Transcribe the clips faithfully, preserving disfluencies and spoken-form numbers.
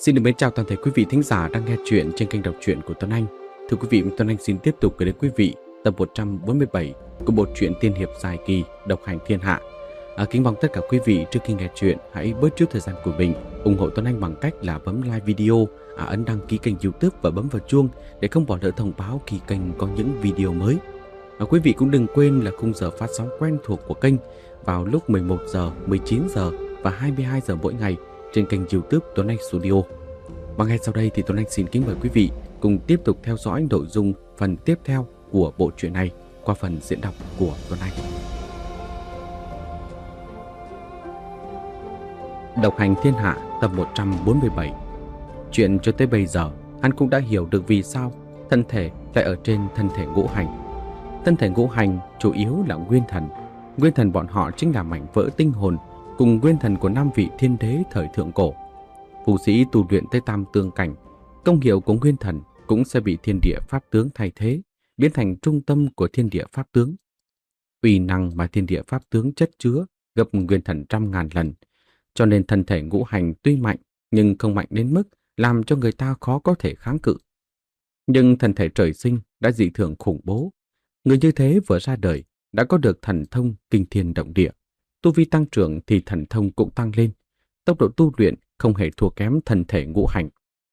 Xin được mến chào toàn thể quý vị thính giả đang nghe chuyện trên kênh đọc truyện của Tuấn Anh. Thưa quý vị, Tuấn Anh xin tiếp tục gửi đến quý vị tập một trăm bốn mươi bảy của bộ truyện tiên hiệp dài kỳ Độc Hành Thiên Hạ. À, kính mong tất cả quý vị trước khi nghe chuyện hãy bớt chút thời gian của mình ủng hộ Tuấn Anh bằng cách là bấm like video, à, ấn đăng ký kênh YouTube và bấm vào chuông để không bỏ lỡ thông báo khi kênh có những video mới. À, quý vị cũng đừng quên là khung giờ phát sóng quen thuộc của kênh vào lúc mười một giờ, mười chín giờ và hai mươi hai giờ mỗi ngày trên kênh YouTube Tuấn Anh Studio. Và ngay sau đây thì Tuấn Anh xin kính mời quý vị cùng tiếp tục theo dõi nội dung phần tiếp theo của bộ truyện này qua phần diễn đọc của Tuấn Anh. Độc Hành Thiên Hạ tập một trăm bốn mươi bảy. Chuyện cho tới bây giờ hắn cũng đã hiểu được vì sao thân thể lại ở trên thân thể ngũ hành. Thân thể ngũ hành chủ yếu là nguyên thần. Nguyên thần bọn họ chính là mảnh vỡ tinh hồn cùng nguyên thần của năm vị thiên đế thời thượng cổ. Phù sĩ tu luyện tới tam tương cảnh, công hiệu của nguyên thần cũng sẽ bị thiên địa pháp tướng thay thế, biến thành trung tâm của thiên địa pháp tướng. Uy năng mà thiên địa pháp tướng chất chứa gấp nguyên thần trăm ngàn lần, cho nên thân thể ngũ hành tuy mạnh nhưng không mạnh đến mức làm cho người ta khó có thể kháng cự. Nhưng thân thể trời sinh đã dị thường khủng bố. Người như thế vừa ra đời đã có được thần thông kinh thiên động địa. Tu vi tăng trưởng thì thần thông cũng tăng lên. Tốc độ tu luyện không hề thua kém thân thể ngũ hành.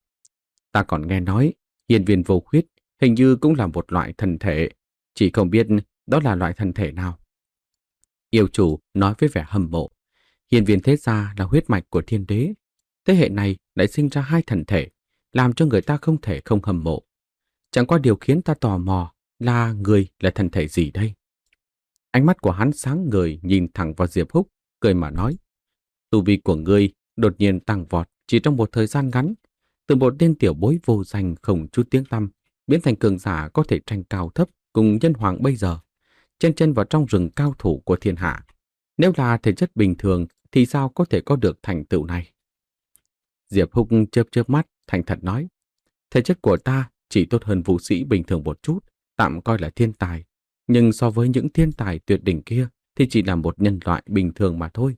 Ta còn nghe nói, hiên viên vô khuyết hình như cũng là một loại thần thể, chỉ không biết đó là loại thần thể nào. Yêu chủ nói với vẻ hâm mộ, hiên viên thế gia là huyết mạch của thiên đế. Thế hệ này lại sinh ra hai thần thể, làm cho người ta không thể không hâm mộ. Chẳng qua điều khiến ta tò mò là người là thần thể gì đây? Ánh mắt của hắn sáng ngời nhìn thẳng vào Diệp Húc, cười mà nói, tu vi của ngươi đột nhiên tăng vọt chỉ trong một thời gian ngắn, từ một tên tiểu bối vô danh không chút tiếng tăm biến thành cường giả có thể tranh cao thấp cùng nhân hoàng bây giờ, chen chân vào trong rừng cao thủ của thiên hạ. Nếu là thể chất bình thường thì sao có thể có được thành tựu này? Diệp Húc chớp chớp mắt, thành thật nói, thể chất của ta chỉ tốt hơn vũ sĩ bình thường một chút, tạm coi là thiên tài, nhưng so với những thiên tài tuyệt đỉnh kia thì chỉ là một nhân loại bình thường mà thôi.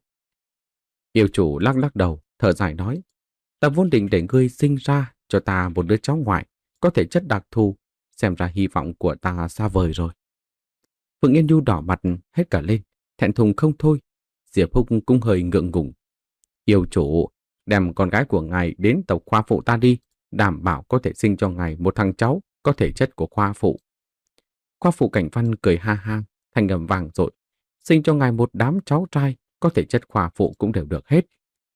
Yêu chủ lắc lắc đầu, thở dài nói, ta vốn định để ngươi sinh ra cho ta một đứa cháu ngoại, có thể chất đặc thù, xem ra hy vọng của ta xa vời rồi. Phượng Yên Nhu đỏ mặt hết cả lên, thẹn thùng không thôi. Diệp Húc cũng hơi ngượng ngùng. Yêu chủ, đem con gái của ngài đến tộc khoa phụ ta đi, đảm bảo có thể sinh cho ngài một thằng cháu có thể chất của khoa phụ. Khoa phụ Cảnh Văn cười ha ha, thành ngầm vàng rội, sinh cho ngài một đám cháu trai, có thể chất khoa phụ cũng đều được hết.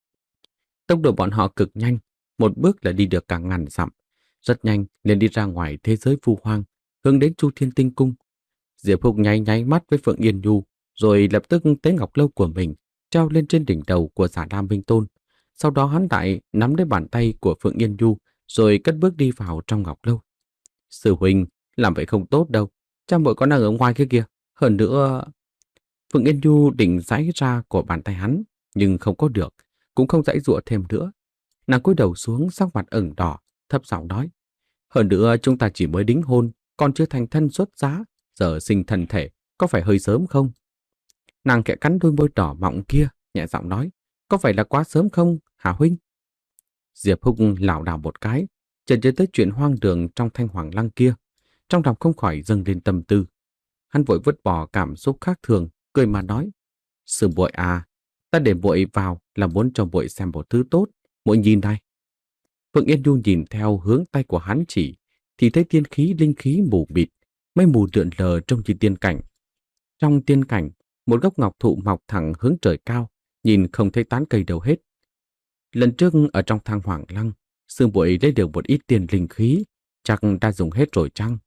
Tốc độ bọn họ cực nhanh, một bước là đi được cả ngàn dặm, rất nhanh liền đi ra ngoài thế giới vu hoang, hướng đến Chu Thiên Tinh Cung. Diệp Húc nháy nháy mắt với Phượng Yên Nhu, rồi lập tức tế ngọc lâu của mình treo lên trên đỉnh đầu của Giả Lam Minh Tôn. Sau đó hắn đại nắm lấy bàn tay của Phượng Yên Nhu, rồi cất bước đi vào trong ngọc lâu. Sư huynh, làm vậy không tốt đâu, cha muội còn đang ở ngoài kia kìa. Hơn nữa... Phượng Yên Nhu định giãy ra của bàn tay hắn, nhưng không có được, cũng không giãy giụa thêm nữa. Nàng cúi đầu xuống, sắc mặt ửng đỏ, thấp giọng nói, hơn nữa chúng ta chỉ mới đính hôn, còn chưa thành thân xuất giá, giờ sinh thần thể, có phải hơi sớm không? Nàng khẽ cắn đôi môi đỏ mọng kia, nhẹ giọng nói, có phải là quá sớm không, hả huynh? Diệp Húc lảo đảo một cái, chợt nhớ tới chuyện hoang đường trong Thanh Hoàng Lăng kia, trong lòng không khỏi dâng lên tâm tư. Hắn vội vứt bỏ cảm xúc khác thường, cười mà nói, sư muội à, ta để muội vào là muốn cho muội xem một thứ tốt, muội nhìn đây. Phượng Yên Nhu nhìn theo hướng tay của hắn chỉ, thì thấy tiên khí linh khí mù mịt, mây mù lượn lờ trông như tiên cảnh. Trong tiên cảnh, một gốc ngọc thụ mọc thẳng hướng trời cao, nhìn không thấy tán cây đâu hết. Lần trước ở trong Thang Hoàng Lăng, sư muội lấy được một ít tiên linh khí, chắc đã dùng hết rồi chăng?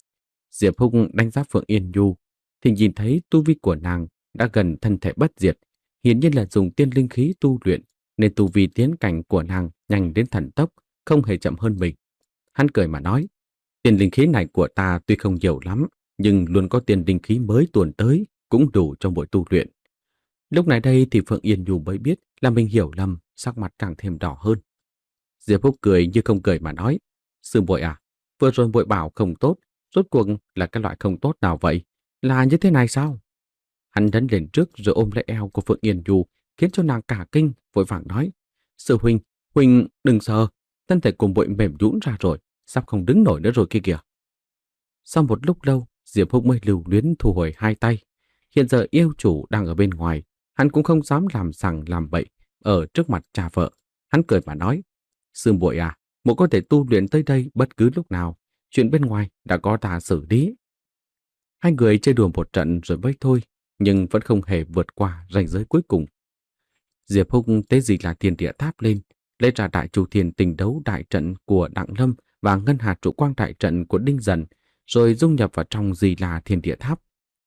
Diệp Húc đánh giá Phượng Yên Nhu, thì nhìn thấy tu vi của nàng đã gần thân thể bất diệt, hiển nhiên là dùng tiên linh khí tu luyện, nên tu vi tiến cảnh của nàng nhanh đến thần tốc, không hề chậm hơn mình. Hắn cười mà nói, tiên linh khí này của ta tuy không nhiều lắm, nhưng luôn có tiên linh khí mới tuồn tới, cũng đủ cho mỗi tu luyện. Lúc này đây thì Phượng Yên Nhu mới biết là mình hiểu lầm, sắc mặt càng thêm đỏ hơn. Diệp Húc cười như không cười mà nói, sư muội à, vừa rồi muội bảo không tốt, rốt cuộc là cái loại không tốt nào vậy? Là như thế này sao? Hắn đấn lên trước rồi ôm lấy eo của Phượng Yên Nhu, khiến cho nàng cả kinh, vội vàng nói, sư huynh, huynh đừng sợ, thân thể của muội mềm nhũn ra rồi, sắp không đứng nổi nữa rồi kia kìa. Sau một lúc lâu, Diệp Húc mới lưu luyến thu hồi hai tay. Hiện giờ yêu chủ đang ở bên ngoài, hắn cũng không dám làm sằng làm bậy ở trước mặt cha vợ. Hắn cười mà nói, sư muội à, muội có thể tu luyện tới đây bất cứ lúc nào, chuyện bên ngoài đã có ta xử lý. Hai người chơi đùa một trận rồi mới thôi, nhưng vẫn không hề vượt qua ranh giới cuối cùng. Diệp Húc tế gì là thiên địa tháp lên, lấy ra đại chu thiên tình đấu đại trận của Đặng Lâm và ngân hà trụ quang đại trận của Đinh Dần, rồi dung nhập vào trong gì là thiên địa tháp.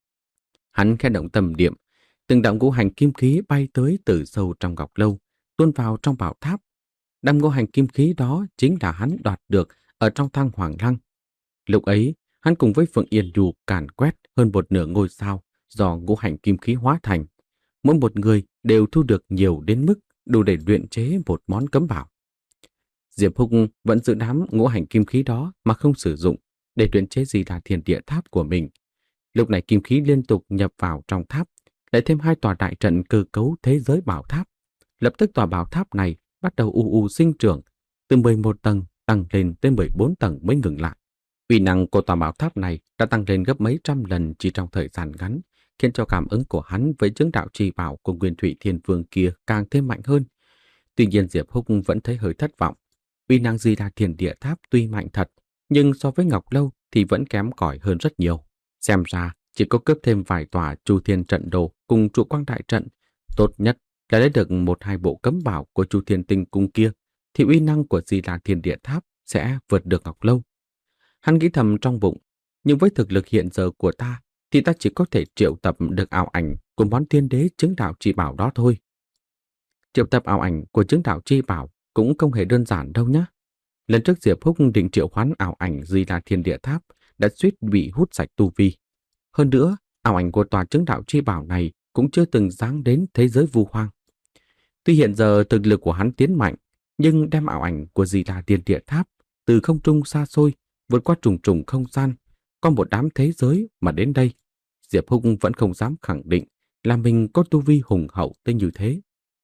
Hắn khẽ động tâm niệm, từng đạo ngũ hành kim khí bay tới từ sâu trong ngọc lâu, tuôn vào trong bảo tháp. Đám ngũ hành kim khí đó chính là hắn đoạt được ở trong thang Hoàng Lăng. Lúc ấy, hắn cùng với Phượng Yên Nhu càn quét hơn một nửa ngôi sao do ngũ hành kim khí hóa thành. Mỗi một người đều thu được nhiều đến mức đủ để luyện chế một món cấm bảo. Diệp Húc vẫn giữ đám ngũ hành kim khí đó mà không sử dụng để luyện chế gì là thiên địa tháp của mình. Lúc này kim khí liên tục nhập vào trong tháp, lại thêm hai tòa đại trận cơ cấu thế giới bảo tháp. Lập tức tòa bảo tháp này bắt đầu u u sinh trưởng, từ mười một tầng tăng lên tới mười bốn tầng mới ngừng lại. Uy năng của tòa bảo tháp này đã tăng lên gấp mấy trăm lần chỉ trong thời gian ngắn, khiến cho cảm ứng của hắn với chứng đạo chi bảo của Nguyên Thủy Thiên Vương kia càng thêm mạnh hơn. Tuy nhiên Diệp Húc vẫn thấy hơi thất vọng. Uy năng Di Đà Thiên Địa Tháp tuy mạnh thật, nhưng so với Ngọc Lâu thì vẫn kém cỏi hơn rất nhiều. Xem ra chỉ có cướp thêm vài tòa Chu Thiên trận đồ cùng trụ quang đại trận, tốt nhất là lấy được một hai bộ cấm bảo của Chu Thiên Tinh Cung kia, thì uy năng của Di Đà Thiên Địa Tháp sẽ vượt được Ngọc Lâu. Hắn nghĩ thầm trong bụng, nhưng với thực lực hiện giờ của ta thì ta chỉ có thể triệu tập được ảo ảnh của món thiên đế chứng đạo chi bảo đó thôi. Triệu tập ảo ảnh của chứng đạo chi bảo cũng không hề đơn giản đâu nhé. Lần trước Diệp Húc định triệu hoán ảo ảnh Di Đà Thiên Địa Tháp đã suýt bị hút sạch tu vi. Hơn nữa, ảo ảnh của tòa chứng đạo chi bảo này cũng chưa từng giáng đến thế giới vu hoang. Tuy hiện giờ thực lực của hắn tiến mạnh, nhưng đem ảo ảnh của Di Đà Thiên Địa Tháp từ không trung xa xôi vượt qua trùng trùng không gian, có một đám thế giới mà đến đây, Diệp Húc vẫn không dám khẳng định là mình có tu vi hùng hậu tới như thế.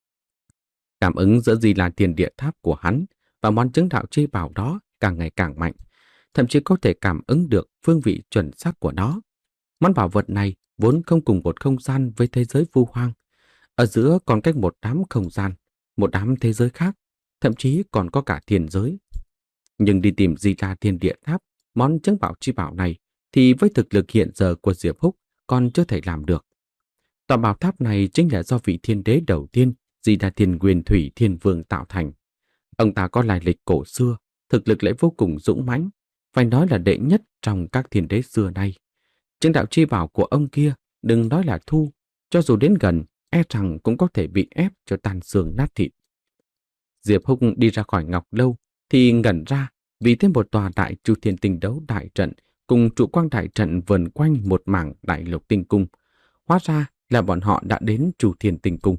Cảm ứng giữa Di Đà Thiên Địa Tháp của hắn và món chứng đạo chi bảo đó càng ngày càng mạnh, thậm chí có thể cảm ứng được phương vị chuẩn xác của nó. Món bảo vật này vốn không cùng một không gian với thế giới vu hoang, ở giữa còn cách một đám không gian, một đám thế giới khác, thậm chí còn có cả thiên giới. Nhưng đi tìm Di Đà Thiên Địa Tháp, món chứng bảo chi bảo này, thì với thực lực hiện giờ của Diệp Húc còn chưa thể làm được. Tòa bảo tháp này chính là do vị thiên đế đầu tiên, Di Đà Thiên Nguyên Thủy Thiên Vương tạo thành. Ông ta có lai lịch cổ xưa, thực lực lại vô cùng dũng mãnh, phải nói là đệ nhất trong các thiên đế xưa nay. Chứng đạo chi bảo của ông kia, đừng nói là thu, cho dù đến gần, e rằng cũng có thể bị ép cho tan xương nát thịt. Diệp Húc đi ra khỏi Ngọc Lâu, thì ngẩn ra vì thêm một tòa đại Chu Thiên Tinh Đấu đại trận cùng trụ quang đại trận vần quanh một mảng đại lục tinh cung. Hóa ra là bọn họ đã đến Chu Thiên Tinh Cung.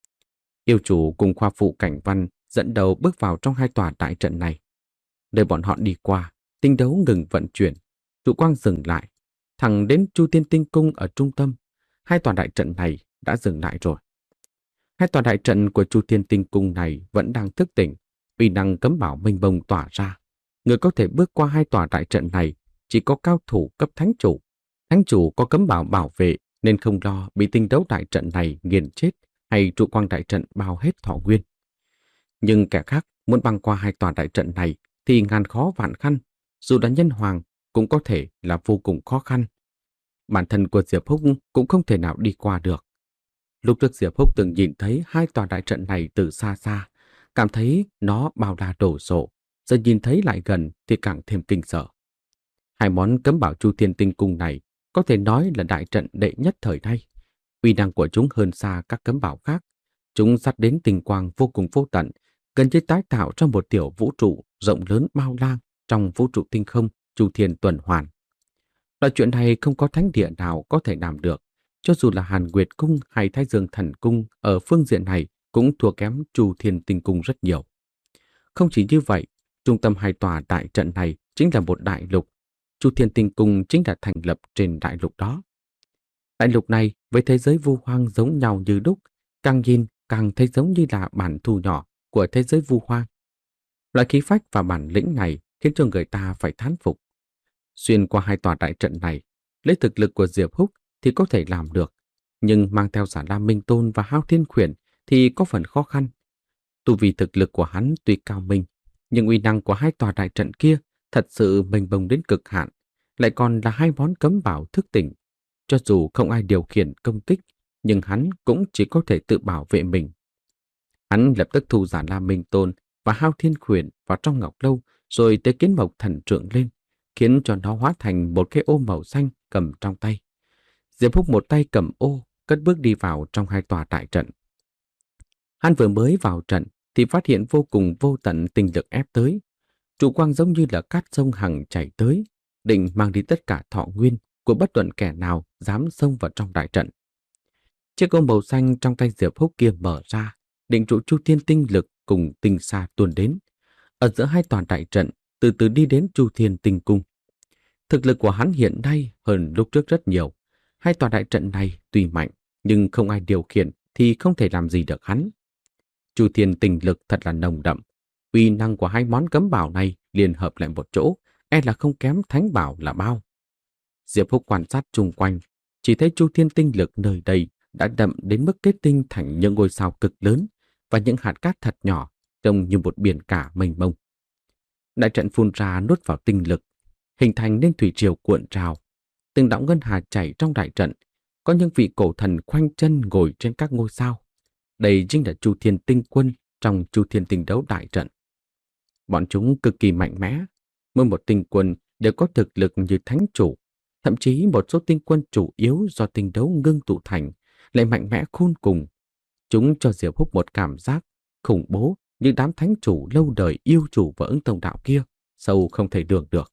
Yêu chủ cùng khoa phụ Cảnh Văn dẫn đầu bước vào trong hai tòa đại trận này. Nơi bọn họ đi qua, tinh đấu ngừng vận chuyển, trụ quang dừng lại, thẳng đến Chu Thiên Tinh Cung ở trung tâm. Hai tòa đại trận này đã dừng lại rồi. Hai tòa đại trận của Chu Thiên Tinh Cung này vẫn đang thức tỉnh, uy năng cấm bảo mênh mông tỏa ra. Người có thể bước qua hai tòa đại trận này chỉ có cao thủ cấp thánh chủ. Thánh chủ có cấm bảo bảo vệ nên không lo bị tinh đấu đại trận này nghiền chết hay trụ quang đại trận bao hết thọ nguyên. Nhưng kẻ khác muốn băng qua hai tòa đại trận này thì ngàn khó vạn khăn, dù là nhân hoàng cũng có thể là vô cùng khó khăn. Bản thân của Diệp Húc cũng không thể nào đi qua được. Lúc trước Diệp Húc từng nhìn thấy hai tòa đại trận này từ xa xa, cảm thấy nó bao la đổ sộ, giờ nhìn thấy lại gần thì càng thêm kinh sợ. Hai món cấm bảo Chu Thiên Tinh Cung này có thể nói là đại trận đệ nhất thời nay. Uy năng của chúng hơn xa các cấm bảo khác. Chúng dắt đến tinh quang vô cùng vô tận, gần như tái tạo trong một tiểu vũ trụ rộng lớn bao la trong vũ trụ tinh không Chu Thiên tuần hoàn. Loại chuyện này không có thánh địa nào có thể làm được, cho dù là Hàn Nguyệt Cung hay Thái Dương Thần Cung ở phương diện này cũng thua kém Chu Thiên Tinh Cung rất nhiều. Không chỉ như vậy, trung tâm hai tòa đại trận này chính là một đại lục. Chu Thiên Tinh Cung chính là thành lập trên đại lục đó. Đại lục này với thế giới vu hoang giống nhau như đúc, càng nhìn càng thấy giống như là bản thu nhỏ của thế giới vu hoang. Loại khí phách và bản lĩnh này khiến cho người ta phải thán phục. Xuyên qua hai tòa đại trận này, lấy thực lực của Diệp Húc thì có thể làm được, nhưng mang theo Xà La Minh Tôn và Hao Thiên Khuyển thì có phần khó khăn. Tu vì thực lực của hắn tuy cao minh, nhưng uy năng của hai tòa đại trận kia thật sự mênh mông đến cực hạn, lại còn là hai món cấm bảo thức tỉnh. Cho dù không ai điều khiển công kích, nhưng hắn cũng chỉ có thể tự bảo vệ mình. Hắn lập tức thu Xà La Minh Tôn và Hao Thiên Khuyển vào trong ngọc lâu, rồi tế kiến mộc thần trượng lên, khiến cho nó hóa thành một cái ô màu xanh cầm trong tay. Diệp Húc một tay cầm ô, cất bước đi vào trong hai tòa đại trận. Hắn vừa mới vào trận thì phát hiện vô cùng vô tận tinh lực ép tới. Trụ quang giống như là cát sông hằng chảy tới, định mang đi tất cả thọ nguyên của bất luận kẻ nào dám xông vào trong đại trận. Chiếc ô màu xanh trong tay Diệp Húc kia mở ra, định trụ Chu Thiên tinh lực cùng tinh xa tuôn đến. Ở giữa hai tòa đại trận, từ từ đi đến Chu Thiên tinh cung. Thực lực của hắn hiện nay hơn lúc trước rất nhiều. Hai tòa đại trận này tuy mạnh, nhưng không ai điều khiển thì không thể làm gì được hắn. Chu Thiên tinh lực thật là nồng đậm. Uy năng của hai món cấm bảo này liên hợp lại một chỗ, e là không kém thánh bảo là bao. Diệp Húc quan sát chung quanh, chỉ thấy Chu Thiên tinh lực nơi đây đã đậm đến mức kết tinh thành những ngôi sao cực lớn và những hạt cát thật nhỏ, trông như một biển cả mênh mông. Đại trận phun ra nuốt vào tinh lực, hình thành nên thủy triều cuộn trào. Từng đạo ngân hà chảy trong đại trận, có những vị cổ thần khoanh chân ngồi trên các ngôi sao. Đây chính là Chu Thiên tinh quân trong Chu Thiên tinh đấu đại trận. Bọn chúng cực kỳ mạnh mẽ, mỗi một tinh quân đều có thực lực như thánh chủ, thậm chí một số tinh quân chủ yếu do tinh đấu ngưng tụ thành lại mạnh mẽ khôn cùng. Chúng cho Diệp Húc một cảm giác khủng bố như đám thánh chủ lâu đời yêu chủ và ứng tông đạo kia, sâu không thể lường được.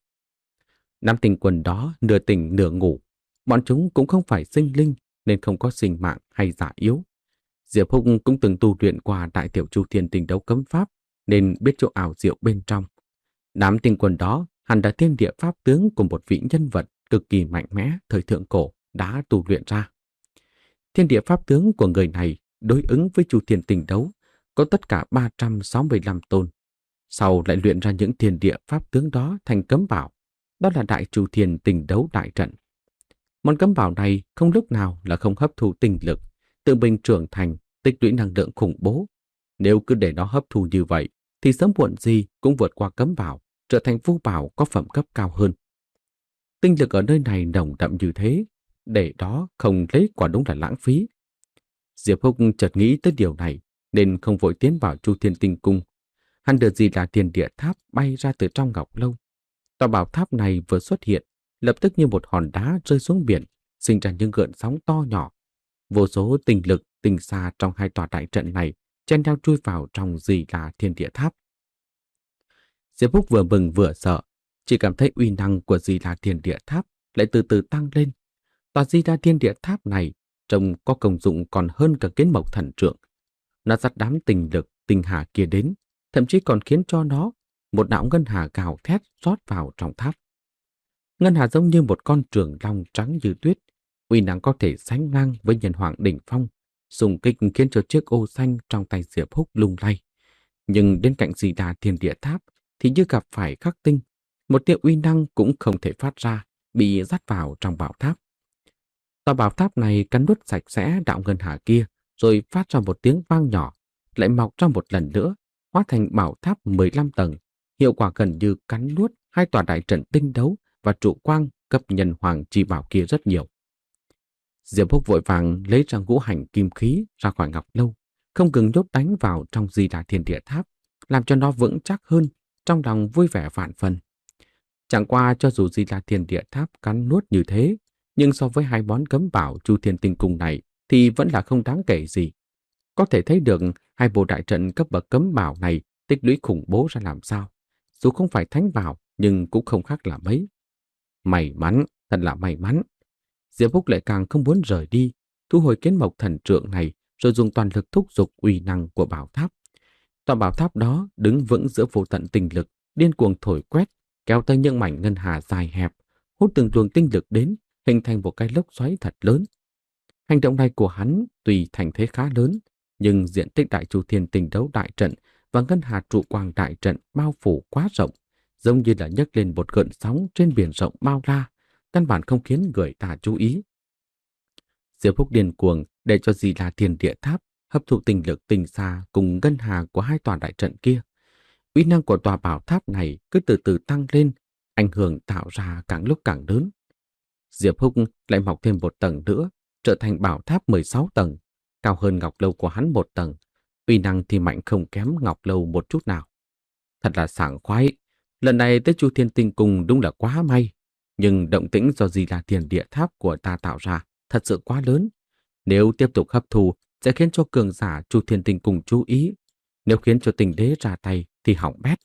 Đám tinh quân đó nửa tỉnh nửa ngủ, bọn chúng cũng không phải sinh linh nên không có sinh mạng hay giả yếu. Diệp Húc cũng từng tu luyện qua đại tiểu Chu Thiên tinh đấu cấm pháp nên biết chỗ ảo diệu bên trong. Đám tinh quân đó hẳn là thiên địa pháp tướng của một vị nhân vật cực kỳ mạnh mẽ thời thượng cổ đã tu luyện ra. Thiên địa pháp tướng của người này đối ứng với Chu Thiên tinh đấu có tất cả ba trăm sáu mươi lăm tôn. Sau lại luyện ra những thiên địa pháp tướng đó thành cấm bảo, đó là đại Chu Thiên tinh đấu đại trận. Món cấm bảo này không lúc nào là không hấp thu tinh lực, tự mình trưởng thành, tích lũy năng lượng khủng bố. Nếu cứ để nó hấp thu như vậy, thì sớm muộn gì cũng vượt qua cấm bảo, trở thành vũ bảo có phẩm cấp cao hơn. Tinh lực ở nơi này nồng đậm như thế, để đó không lấy quả đúng là lãng phí. Diệp Húc chợt nghĩ tới điều này, nên không vội tiến vào Chu Thiên tinh cung. Hắn được gì là thiên địa tháp bay ra từ trong ngọc lâu. Tòa bảo tháp này vừa xuất hiện, lập tức như một hòn đá rơi xuống biển, sinh ra những gợn sóng to nhỏ. Vô số tinh lực, tinh xa trong hai tòa đại trận này chen nhau chui vào trong gì là thiên địa tháp. Diệp Húc vừa mừng vừa sợ, chỉ cảm thấy uy năng của Di La Thiên Địa Tháp lại từ từ tăng lên. Tòa Di La Thiên Địa Tháp này trông có công dụng còn hơn cả kiến mộc thần trượng. Nó dắt đám tinh lực, tinh hà kia đến, thậm chí còn khiến cho nó một đạo ngân hà gào thét rót vào trong tháp. Ngân hà giống như một con trường long trắng như tuyết, uy năng có thể sánh ngang với nhân hoàng đỉnh phong, xung kích khiến cho chiếc ô xanh trong tay Diệp Húc lung lay. Nhưng đến cạnh Di La Thiên Địa Tháp thì như gặp phải khắc tinh, một tia uy năng cũng không thể phát ra, bị dắt vào trong bảo tháp. Tòa bảo tháp này cắn nuốt sạch sẽ đạo ngân hà kia, rồi phát ra một tiếng vang nhỏ, lại mọc ra một lần nữa, hóa thành bảo tháp mười lăm tầng, hiệu quả gần như cắn nuốt hai tòa đại trận tinh đấu và trụ quang cấp nhân hoàng chi bảo kia rất nhiều. Diệp Húc vội vàng lấy ra ngũ hành kim khí ra khỏi ngọc lâu, không ngừng nhốt đánh vào trong Di La Thiên Địa Tháp, làm cho nó vững chắc hơn, trong lòng vui vẻ vạn phần. Chẳng qua cho dù Di La Thiên Địa Tháp cắn nuốt như thế, nhưng so với hai món cấm bảo Chu Thiên tinh cung này thì vẫn là không đáng kể gì. Có thể thấy được hai bộ đại trận cấp bậc cấm bảo này tích lũy khủng bố ra làm sao. Dù không phải thánh bảo nhưng cũng không khác là mấy. May mắn, thật là may mắn. Diệp Húc lại càng không muốn rời đi, thu hồi kiến mộc thần trượng này rồi dùng toàn lực thúc giục uy năng của bảo tháp. Tòa bảo tháp đó đứng vững giữa vô tận tinh lực, điên cuồng thổi quét, kéo tới những mảnh ngân hà dài hẹp, hút từng luồng tinh lực đến, hình thành một cái lốc xoáy thật lớn. Hành động này của hắn tuy thành thế khá lớn, nhưng diện tích đại Chu Thiên tinh đấu đại trận và ngân hà trụ quang đại trận bao phủ quá rộng, giống như là nhấc lên một gợn sóng trên biển rộng bao la, căn bản không khiến người ta chú ý. Diệp Húc điên cuồng để cho Di La Thiên Địa Tháp hấp thụ tinh lực tinh xa cùng ngân hà của hai tòa đại trận kia. Uy năng của tòa bảo tháp này cứ từ từ tăng lên, ảnh hưởng tạo ra càng lúc càng lớn. Diệp Húc lại mọc thêm một tầng nữa, trở thành bảo tháp mười sáu tầng, cao hơn Ngọc Lâu của hắn một tầng. Uy năng thì mạnh không kém Ngọc Lâu một chút nào. Thật là sảng khoái, lần này tới Chu Thiên Tinh Cung đúng là quá may. Nhưng động tĩnh do Di La Thiên Địa Tháp của ta tạo ra thật sự quá lớn. Nếu tiếp tục hấp thu sẽ khiến cho cường giả Chu Thiên Tinh Cung chú ý. Nếu khiến cho Tình Đế ra tay thì hỏng bét.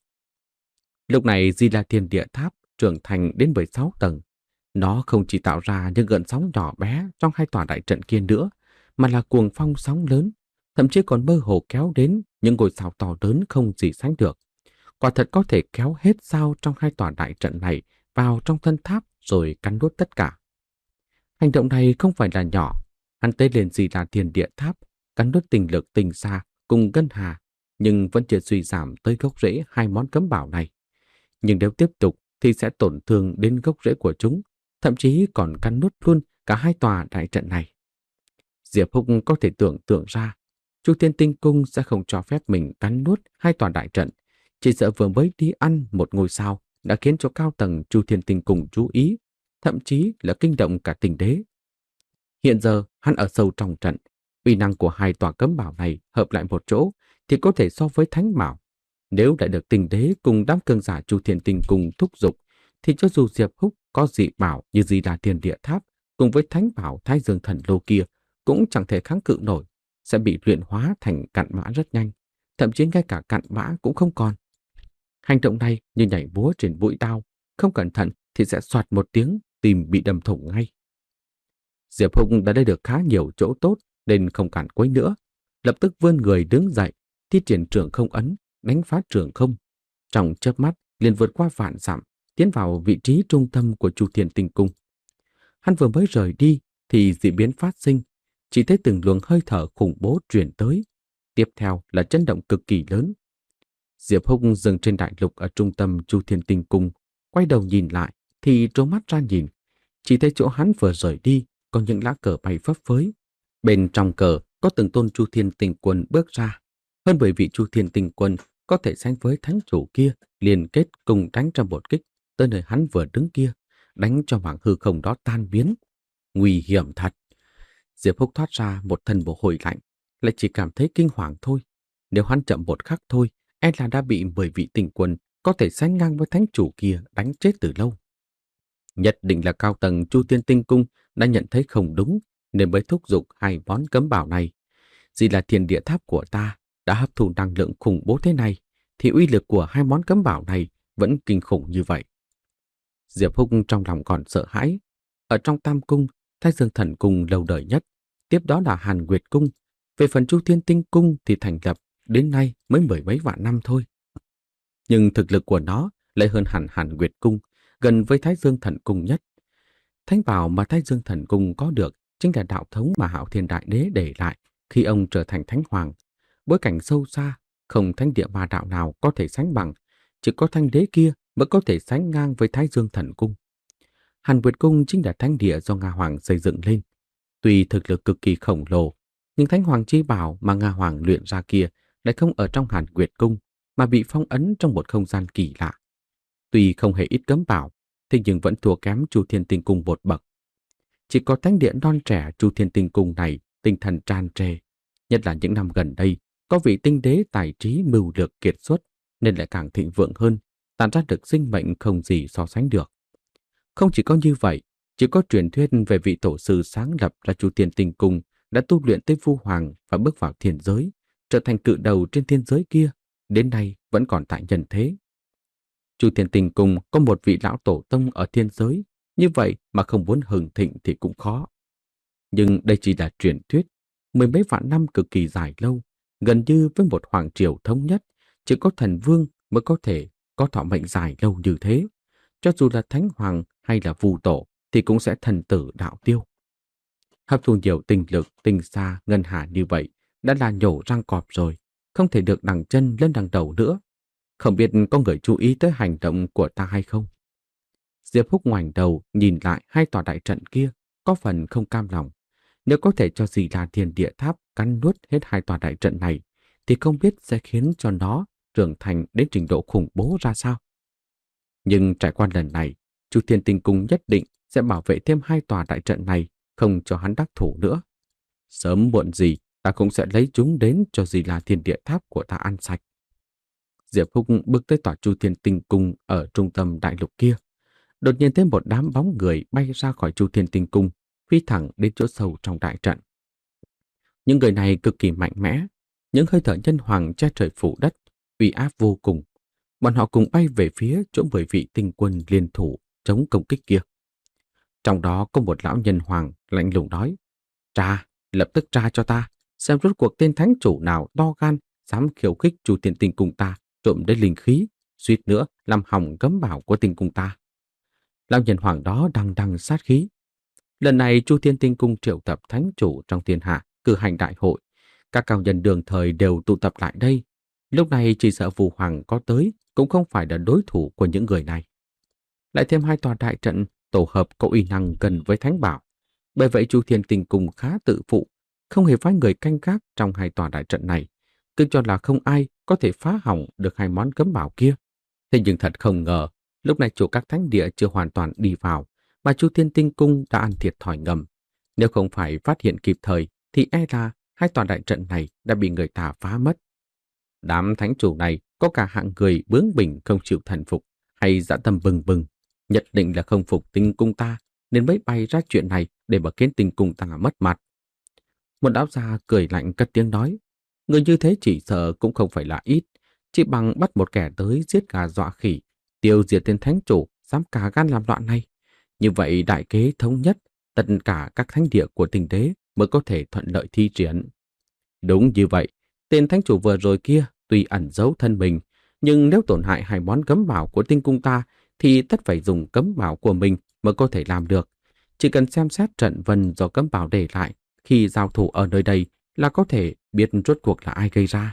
Lúc này Di La Thiên Địa Tháp trưởng thành đến mười sáu tầng. Nó không chỉ tạo ra những gợn sóng nhỏ bé trong hai tòa đại trận kia nữa, mà là cuồng phong sóng lớn, thậm chí còn mơ hồ kéo đến những ngôi sao to lớn không gì sánh được. Quả thật có thể kéo hết sao trong hai tòa đại trận này vào trong thân tháp rồi cắn nuốt tất cả. Hành động này không phải là nhỏ, hắn tế lên Di La Thiên Địa Tháp, cắn nuốt tinh lực tinh xa cùng ngân hà, nhưng vẫn chưa suy giảm tới gốc rễ hai món cấm bảo này. Nhưng nếu tiếp tục thì sẽ tổn thương đến gốc rễ của chúng, thậm chí còn cắn nuốt luôn cả hai tòa đại trận này. Diệp Húc có thể tưởng tượng ra, Chu Thiên Tinh Cung sẽ không cho phép mình cắn nuốt hai tòa đại trận, chỉ sợ vừa mới đi ăn một ngôi sao đã khiến cho cao tầng Chu Thiên Tinh Cung chú ý, thậm chí là kinh động cả Tình Đế. Hiện giờ hắn ở sâu trong trận, uy năng của hai tòa cấm bảo này hợp lại một chỗ thì có thể so với thánh bảo. Nếu đã được Tình Đế cùng đám cường giả Chu Thiên Tinh Cung thúc giục, thì cho dù Diệp Húc có dị bảo như Di La Thiên Địa Tháp cùng với thánh bảo Thái Dương Thần Lô kia cũng chẳng thể kháng cự nổi, sẽ bị luyện hóa thành cặn bã rất nhanh, thậm chí ngay cả cặn bã cũng không còn. Hành động này như nhảy múa trên bụi đao, không cẩn thận thì sẽ soạt một tiếng, tim bị đâm thủng ngay. Diệp Húc đã lấy được khá nhiều chỗ tốt nên không cản quấy nữa, lập tức vươn người đứng dậy, thi triển trường không ấn, đánh phá trường không. Trong chớp mắt liền vượt qua vạn dặm, tiến vào vị trí trung tâm của Chu Thiên Tinh Cung. Hắn vừa mới rời đi thì dị biến phát sinh, chỉ thấy từng luồng hơi thở khủng bố truyền tới. Tiếp theo là chấn động cực kỳ lớn. Diệp Húc dừng trên đại lục ở trung tâm Chu Thiên Tinh Cung, quay đầu nhìn lại thì trố mắt ra nhìn, chỉ thấy chỗ hắn vừa rời đi có những lá cờ bay phấp phới. Bên trong cờ có từng tôn Chu Thiên Tinh Quân bước ra. Hơn bởi vị Chu Thiên Tinh Quân có thể sánh với thánh chủ kia liên kết cùng đánh ra một kích tới nơi hắn vừa đứng kia, đánh cho mảng hư không đó tan biến. Nguy hiểm thật. Diệp Húc thoát ra một thân mồ hôi lạnh, lại chỉ cảm thấy kinh hoàng thôi. Nếu hắn chậm một khắc thôi, e là đã bị mười vị tinh quân có thể sánh ngang với thánh chủ kia đánh chết từ lâu. Nhất định là cao tầng Chu Thiên Tinh Cung đã nhận thấy không đúng nên mới thúc giục hai món cấm bảo này. Di La Thiên Địa Tháp của ta đã hấp thụ năng lượng khủng bố thế này, thì uy lực của hai món cấm bảo này vẫn kinh khủng như vậy. Diệp Húc trong lòng còn sợ hãi. Ở trong Tam Cung, Thái Dương Thần Cung lâu đời nhất, tiếp đó là Hàn Nguyệt Cung. Về phần Chu Thiên Tinh Cung thì thành lập đến nay mới mười mấy vạn năm thôi. Nhưng thực lực của nó lại hơn hẳn Hàn Nguyệt Cung, gần với Thái Dương Thần Cung nhất. Thánh bảo mà Thái Dương Thần Cung có được chính là đạo thống mà Hạo Thiên Đại Đế để lại khi ông trở thành Thánh Hoàng. Bối cảnh sâu xa, không thánh địa ma đạo nào có thể sánh bằng, chỉ có thanh đế kia mới có thể sánh ngang với Thái Dương Thần Cung. Hàn Nguyệt Cung chính là thánh địa do Nga Hoàng xây dựng lên. Tuy thực lực cực kỳ khổng lồ, nhưng Thánh Hoàng chi bảo mà Nga Hoàng luyện ra kia lại không ở trong Hàn Nguyệt Cung, mà bị phong ấn trong một không gian kỳ lạ. Tuy không hề ít cấm bảo, thế nhưng vẫn thua kém Chu Thiên Tinh Cung một bậc. Chỉ có thánh địa non trẻ Chu Thiên Tinh Cung này tinh thần tràn trề, nhất là những năm gần đây, có vị tinh đế tài trí mưu lược kiệt xuất nên lại càng thịnh vượng hơn, tản ra được sinh mệnh không gì so sánh được. Không chỉ có như vậy, chỉ có truyền thuyết về vị tổ sư sáng lập ra Chu Thiên Tinh Cung đã tu luyện tới Vu Hoàng và bước vào thiên giới, trở thành cự đầu trên thiên giới kia, đến nay vẫn còn tại nhân thế. Chu Thiên Tinh Cung có một vị lão tổ tông ở thiên giới, như vậy mà không muốn hưng thịnh thì cũng khó. Nhưng đây chỉ là truyền thuyết, mười mấy vạn năm cực kỳ dài lâu, gần như với một hoàng triều thống nhất, chỉ có thần vương mới có thể có thọ mệnh dài lâu như thế. Cho dù là thánh hoàng hay là Vu tổ thì cũng sẽ thần tử đạo tiêu. Hấp thu nhiều tinh lực, tinh xa, ngân hà như vậy đã là nhổ răng cọp rồi. không thể được đằng chân lên đằng đầu nữa. Không biết có người chú ý tới hành động của ta hay không? Diệp Húc ngoảnh đầu nhìn lại hai tòa đại trận kia, có phần không cam lòng. Nếu có thể cho Di La Thiên Địa Tháp cắn nuốt hết hai tòa đại trận này, thì không biết sẽ khiến cho nó trưởng thành đến trình độ khủng bố ra sao. Nhưng trải qua lần này, Chu Thiên Tinh Cung nhất định sẽ bảo vệ thêm hai tòa đại trận này, không cho hắn đắc thủ nữa. Sớm muộn gì, ta cũng sẽ lấy chúng đến cho Di La Thiên Địa Tháp của ta ăn sạch. Diệp Húc bước tới tòa Chu Thiên Tinh Cung ở trung tâm đại lục kia. Đột nhiên thấy một đám bóng người bay ra khỏi Chu Thiên Tinh Cung, phi thẳng đến chỗ sâu trong đại trận. Những người này cực kỳ mạnh mẽ, những hơi thở nhân hoàng che trời phủ đất, uy áp vô cùng. Bọn họ cùng bay về phía chỗ mười vị tinh quân liên thủ chống công kích kia. Trong đó có một lão nhân hoàng lạnh lùng nói: "Tra, lập tức tra cho ta, xem rốt cuộc tên thánh chủ nào to gan dám khiêu khích Chu Thiên Tinh Cung ta, trộm đến linh khí, suýt nữa làm hỏng cấm bảo của tinh cung ta." Lão nhân hoàng đó đằng đằng sát khí. Lần này Chu Thiên Tinh Cung triệu tập thánh chủ trong thiên hạ cử hành đại hội, các cao nhân đường thời đều tụ tập lại đây. Lúc này chỉ sợ Vũ Hoàng có tới cũng không phải là đối thủ của những người này. Lại thêm hai tòa đại trận tổ hợp có uy năng gần với thánh bảo. Bởi vậy Chu Thiên Tinh Cung khá tự phụ, không hề phái người canh gác trong hai tòa đại trận này, cứ cho là không ai có thể phá hỏng được hai món cấm bảo kia. Thế nhưng thật không ngờ, lúc này chủ các thánh địa chưa hoàn toàn đi vào, mà Chu Thiên Tinh Cung đã ăn thiệt thòi ngầm. Nếu không phải phát hiện kịp thời, thì e là hai tòa đại trận này đã bị người ta phá mất. Đám thánh chủ này có cả hạng người bướng bỉnh không chịu thần phục, hay dã tâm bừng bừng, nhất định là không phục tinh cung ta, nên mới bày ra chuyện này để mà khiến tinh cung ta mất mặt. Một lão già cười lạnh cất tiếng nói: "Người như thế chỉ sợ cũng không phải là ít, chỉ bằng bắt một kẻ tới giết gà dọa khỉ, tiêu diệt tên thánh chủ dám cả gan làm loạn này. Như vậy đại kế thống nhất, tất cả các thánh địa của tinh đế mới có thể thuận lợi thi triển." Đúng như vậy, tên thánh chủ vừa rồi kia tuy ẩn giấu thân mình, nhưng nếu tổn hại hai món cấm bảo của tinh cung ta thì tất phải dùng cấm bảo của mình mới có thể làm được. Chỉ cần xem xét trận vân do cấm bảo để lại khi giao thủ ở nơi đây là có thể biết rốt cuộc là ai gây ra.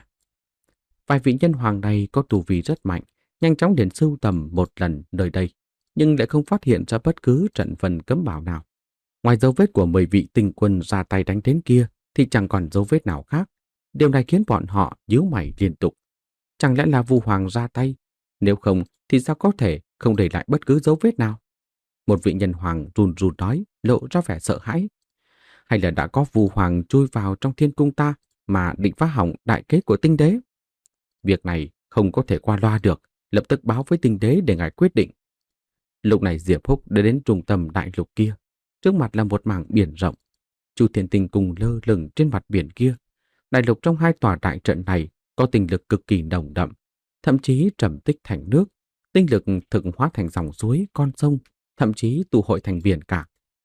Vài vị nhân hoàng này có tu vi rất mạnh, nhanh chóng đến sưu tầm một lần nơi đây, nhưng lại không phát hiện ra bất cứ trận vân cấm bảo nào. Ngoài dấu vết của mười vị tinh quân ra tay đánh đến kia thì chẳng còn dấu vết nào khác. Điều này khiến bọn họ nhíu mày liên tục. Chẳng lẽ là Vu Hoàng ra tay? Nếu không thì sao có thể không để lại bất cứ dấu vết nào? Một vị nhân hoàng run run nói, lộ ra vẻ sợ hãi. Hay là đã có Vu Hoàng chui vào trong thiên cung ta mà định phá hỏng đại kế của tinh đế? Việc này không có thể qua loa được, lập tức báo với tinh đế để ngài quyết định. Lúc này Diệp Húc đã đến trung tâm đại lục kia. Trước mặt là một mảng biển rộng. Chu Thiên Tinh Cung lơ lửng trên mặt biển kia. Đại lục trong hai tòa đại trận này có tinh lực cực kỳ nồng đậm, thậm chí trầm tích thành nước, tinh lực thực hóa thành dòng suối, con sông, thậm chí tụ hội thành biển cả.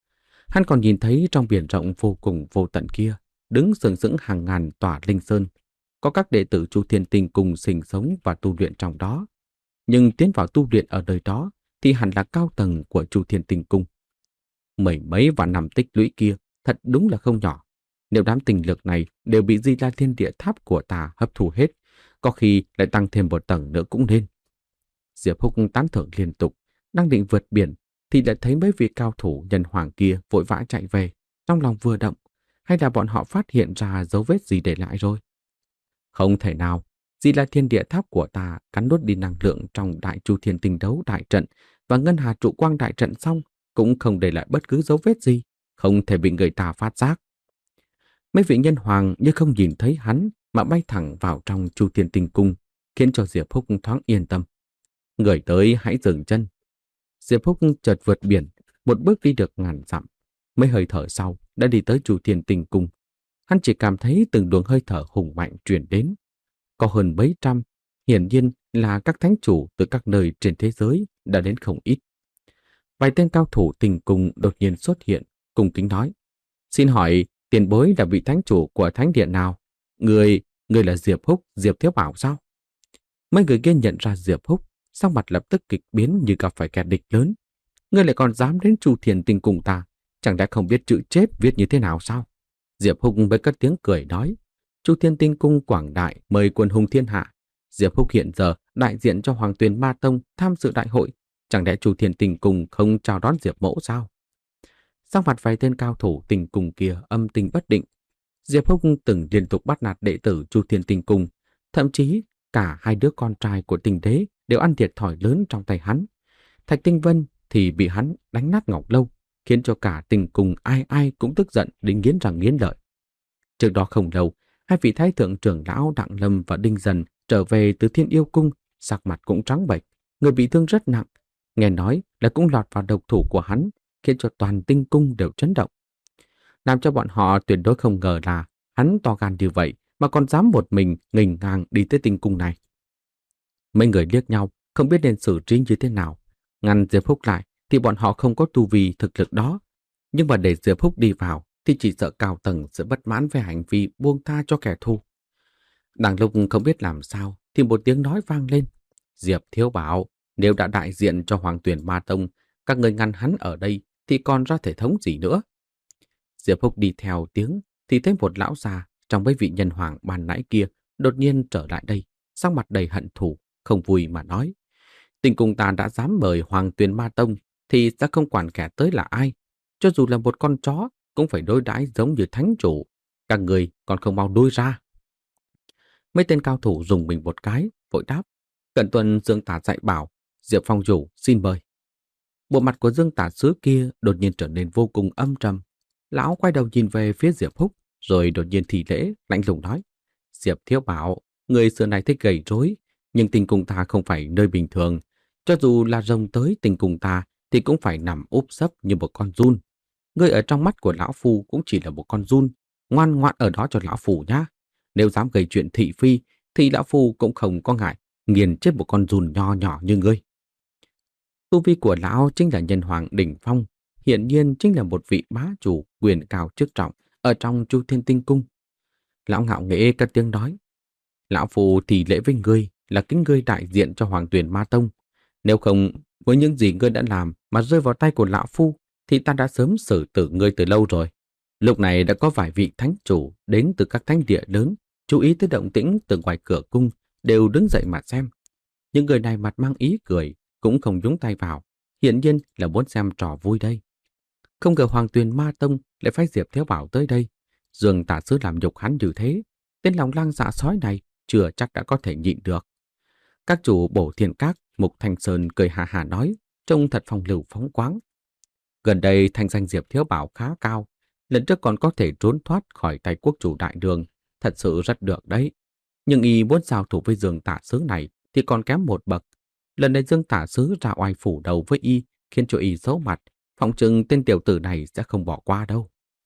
Hắn còn nhìn thấy trong biển rộng vô cùng vô tận kia, đứng sừng sững hàng ngàn tòa linh sơn, có các đệ tử Chu Thiên Tinh Cung sinh sống và tu luyện trong đó. Nhưng tiến vào tu luyện ở nơi đó thì hẳn là cao tầng của Chu Thiên Tinh Cung. Mười mấy vạn năm tích lũy kia thật đúng là không nhỏ. Nếu đám tinh lực này đều bị Di La Thiên Địa Tháp của ta hấp thu hết, có khi lại tăng thêm một tầng nữa cũng nên. Diệp Húc tán thưởng liên tục, đang định vượt biển thì đã thấy mấy vị cao thủ nhân hoàng kia vội vã chạy về, trong lòng vừa động, hay là bọn họ phát hiện ra dấu vết gì để lại rồi? Không thể nào, Di La Thiên Địa Tháp của ta cắn nuốt đi năng lượng trong Đại Chu Thiên Tinh Đấu đại trận và Ngân Hà Trụ Quang đại trận xong cũng không để lại bất cứ dấu vết gì, không thể bị người ta phát giác. Mấy vị nhân hoàng như không nhìn thấy hắn mà bay thẳng vào trong Chu Thiên Tinh Cung, khiến cho Diệp Húc thoáng yên tâm. Người tới hãy dừng chân. Diệp Húc chợt vượt biển, một bước đi được ngàn dặm. Mấy hơi thở sau đã đi tới Chu Thiên Tinh Cung. Hắn chỉ cảm thấy từng luồng hơi thở hùng mạnh truyền đến. Có hơn mấy trăm, hiển nhiên là các thánh chủ từ các nơi trên thế giới đã đến không ít. Vài tên cao thủ Tinh Cung đột nhiên xuất hiện, cung kính nói: "Xin hỏi tiền bối là vị thánh chủ của thánh điện nào? Người, người là Diệp Húc, Diệp Thiếu Bảo sao?" Mấy người kia nhận ra Diệp Húc, sắc mặt lập tức kịch biến như gặp phải kẻ địch lớn. "Ngươi lại còn dám đến Chu Thiên Tinh Cung ta, chẳng lẽ không biết chữ chết viết như thế nào sao?" Diệp Húc mới cất tiếng cười nói: Chu Thiên Tinh Cung quảng đại mời quần hùng thiên hạ. Diệp Húc hiện giờ đại diện cho Hoàng Tuyền Ma Tông tham dự đại hội. Chẳng lẽ Chu Thiên Tinh Cung không chào đón Diệp Mỗ sao? Sắc mặt vài tên cao thủ Tinh Cung kia âm tình bất định. Diệp Húc từng liên tục bắt nạt đệ tử Chu Thiên Tinh Cung. Thậm chí cả hai đứa con trai của Tinh Đế đều ăn thiệt thòi lớn trong tay hắn. Thạch Tinh Vân thì bị hắn đánh nát ngọc lâu, khiến cho cả Tinh Cung ai ai cũng tức giận đến nghiến răng nghiến lợi. Trước đó không lâu, hai vị thái thượng trưởng lão Đặng Lâm và Đinh Dần trở về từ Thiên Yêu Cung, sắc mặt cũng trắng bệch, người bị thương rất nặng. Nghe nói là cũng lọt vào độc thủ của hắn, khiến cho toàn Tinh Cung đều chấn động. Làm cho bọn họ tuyệt đối không ngờ là hắn to gan như vậy mà còn dám một mình nghênh ngang đi tới Tinh Cung này. Mấy người liếc nhau, không biết nên xử trí như thế nào. Ngăn Diệp Húc lại thì bọn họ không có tu vi thực lực đó. Nhưng mà để Diệp Húc đi vào thì chỉ sợ cao tầng sẽ bất mãn về hành vi buông tha cho kẻ thù. Đằng Lục không biết làm sao thì một tiếng nói vang lên. Diệp Thiếu Bảo, nếu đã đại diện cho Hoàng Tuyền Ma Tông, các người ngăn hắn ở đây thì còn ra thể thống gì nữa. Diệp Húc đi theo tiếng thì thấy một lão già trong mấy vị nhân hoàng ban nãy kia đột nhiên trở lại đây, sắc mặt đầy hận thù, không vui mà nói. Tinh Cung ta đã dám mời Hoàng Tuyền Ma Tông thì sẽ không quản kẻ tới là ai. Cho dù là một con chó cũng phải đối đãi giống như thánh chủ. Các người còn không mau đuôi ra. Mấy tên cao thủ dùng mình một cái, vội đáp. Cẩn tuân Dương Tả dạy bảo, Diệp Phong chủ xin mời. Bộ mặt của Dương Tả Sứ kia đột nhiên trở nên vô cùng âm trầm. Lão quay đầu nhìn về phía Diệp Húc, rồi đột nhiên thì lễ, lạnh lùng nói. Diệp Thiếu Bảo, người xưa này thích gầy rối, nhưng Tinh Cung ta không phải nơi bình thường. Cho dù là rồng tới Tinh Cung ta thì cũng phải nằm úp sấp như một con giun. Ngươi ở trong mắt của lão phu cũng chỉ là một con giun, ngoan ngoãn ở đó cho lão phu nhá. Nếu dám gây chuyện thị phi thì lão phu cũng không có ngại nghiền chết một con giun nho nhỏ như ngươi. Tu vi của lão chính là nhân hoàng đỉnh phong, hiển nhiên chính là một vị bá chủ quyền cao chức trọng ở trong Chu Thiên Tinh Cung. Lão ngạo nghễ cất tiếng nói, lão phu thì lễ với ngươi là kính ngươi đại diện cho Hoàng Tuyền Ma Tông. Nếu không, với những gì ngươi đã làm mà rơi vào tay của lão phu thì ta đã sớm xử tử ngươi từ lâu rồi. Lúc này đã có vài vị thánh chủ đến từ các thánh địa lớn, chú ý tới động tĩnh từ ngoài cửa cung, đều đứng dậy mà xem. Những người này mặt mang ý cười, cũng không nhúng tay vào, hiển nhiên là muốn xem trò vui đây. Không ngờ Hoàng Tuyền Ma Tông lại phái Diệp Thiếu Bảo tới đây. Dương Tả Sứ làm nhục hắn như thế, tên lòng lang dạ sói này chưa chắc đã có thể nhịn được. Các chủ Bổ Thiên Các, Mục Thanh Sơn cười hà hà nói, trông thật phong lưu phóng khoáng. Gần đây thanh danh Diệp Thiếu Bảo khá cao, lần trước còn có thể trốn thoát khỏi tay quốc chủ đại đường, thật sự rất được đấy. Nhưng y muốn giao thủ với Dương Tả Sứ này thì còn kém một bậc. Lần này Dương Tả Sứ ra oai phủ đầu với y, khiến cho y xấu mặt, phỏng chừng tên tiểu tử này sẽ không bỏ qua đâu.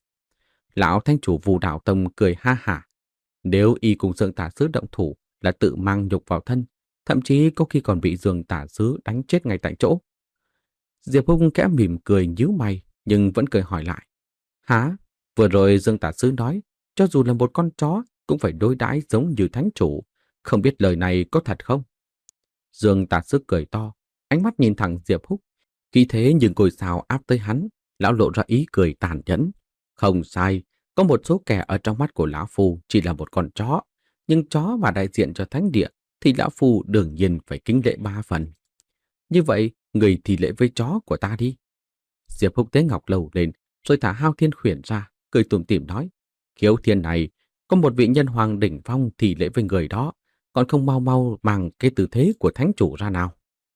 Lão thanh chủ Vũ Đạo Tông cười ha hả. Nếu y cùng Dương Tả Sứ động thủ là tự mang nhục vào thân, thậm chí có khi còn bị Dương Tả Sứ đánh chết ngay tại chỗ. Diệp Húc kẽ mỉm cười nhíu mày, nhưng vẫn cười hỏi lại. Hả? Vừa rồi Dương Tả Sứ nói, cho dù là một con chó cũng phải đối đãi giống như thánh chủ. Không biết lời này có thật không? Dương Tả Sứ cười to, ánh mắt nhìn thẳng Diệp Húc. Khi thế nhưng ngôi sao áp tới hắn, lão lộ ra ý cười tàn nhẫn. Không sai, có một số kẻ ở trong mắt của lão phu chỉ là một con chó, nhưng chó mà đại diện cho thánh địa thì lão phu đương nhiên phải kính lễ ba phần. Như vậy, người thì lễ với chó của ta đi. Diệp Húc tế ngọc lầu lên, rồi thả Hao Thiên Khuyển ra, cười tủm tỉm nói. Khiếu Thiên này, có một vị nhân hoàng đỉnh phong thì lễ với người đó, còn không mau mau mang cái tư thế của thánh chủ ra nào.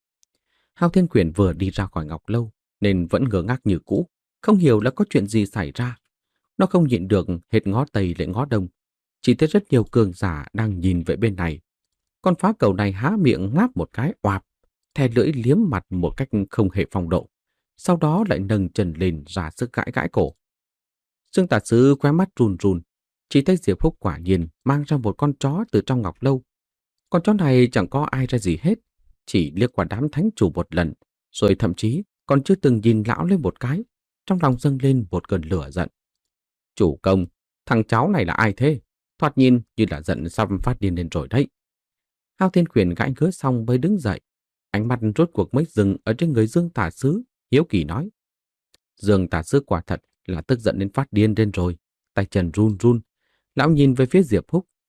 Hao Thiên Khuyển vừa đi ra khỏi ngọc lâu, nên vẫn ngơ ngác như cũ, không hiểu là có chuyện gì xảy ra. Nó không nhịn được hết ngó tây lại ngó đông, chỉ thấy rất nhiều cường giả đang nhìn về bên này. Con phá cầu này há miệng ngáp một cái oạp, thè lưỡi liếm mặt một cách không hề phong độ, sau đó lại nâng chân lên ra sức gãi gãi cổ. Dương Tả Sứ khóe mắt run run, chỉ thấy Diệp Húc quả nhiên mang ra một con chó từ trong ngọc lâu. Con chó này chẳng có ai ra gì hết, chỉ liếc qua đám thánh chủ một lần, rồi thậm chí còn chưa từng nhìn lão lên một cái, trong lòng dâng lên một cơn lửa giận. Chủ công, thằng cháu này là ai thế? Thoạt nhìn như là giận sắp phát điên lên rồi đấy. Hao Thiên Khuyển gãi ngứa xong mới đứng dậy, ánh mắt rốt cuộc mới dừng ở trên người Dương Tả Sứ, hiếu kỳ nói. Dương Tả Sứ quả thật là tức giận đến phát điên lên rồi, tay chân run run. Lão nhìn về phía Diệp Húc,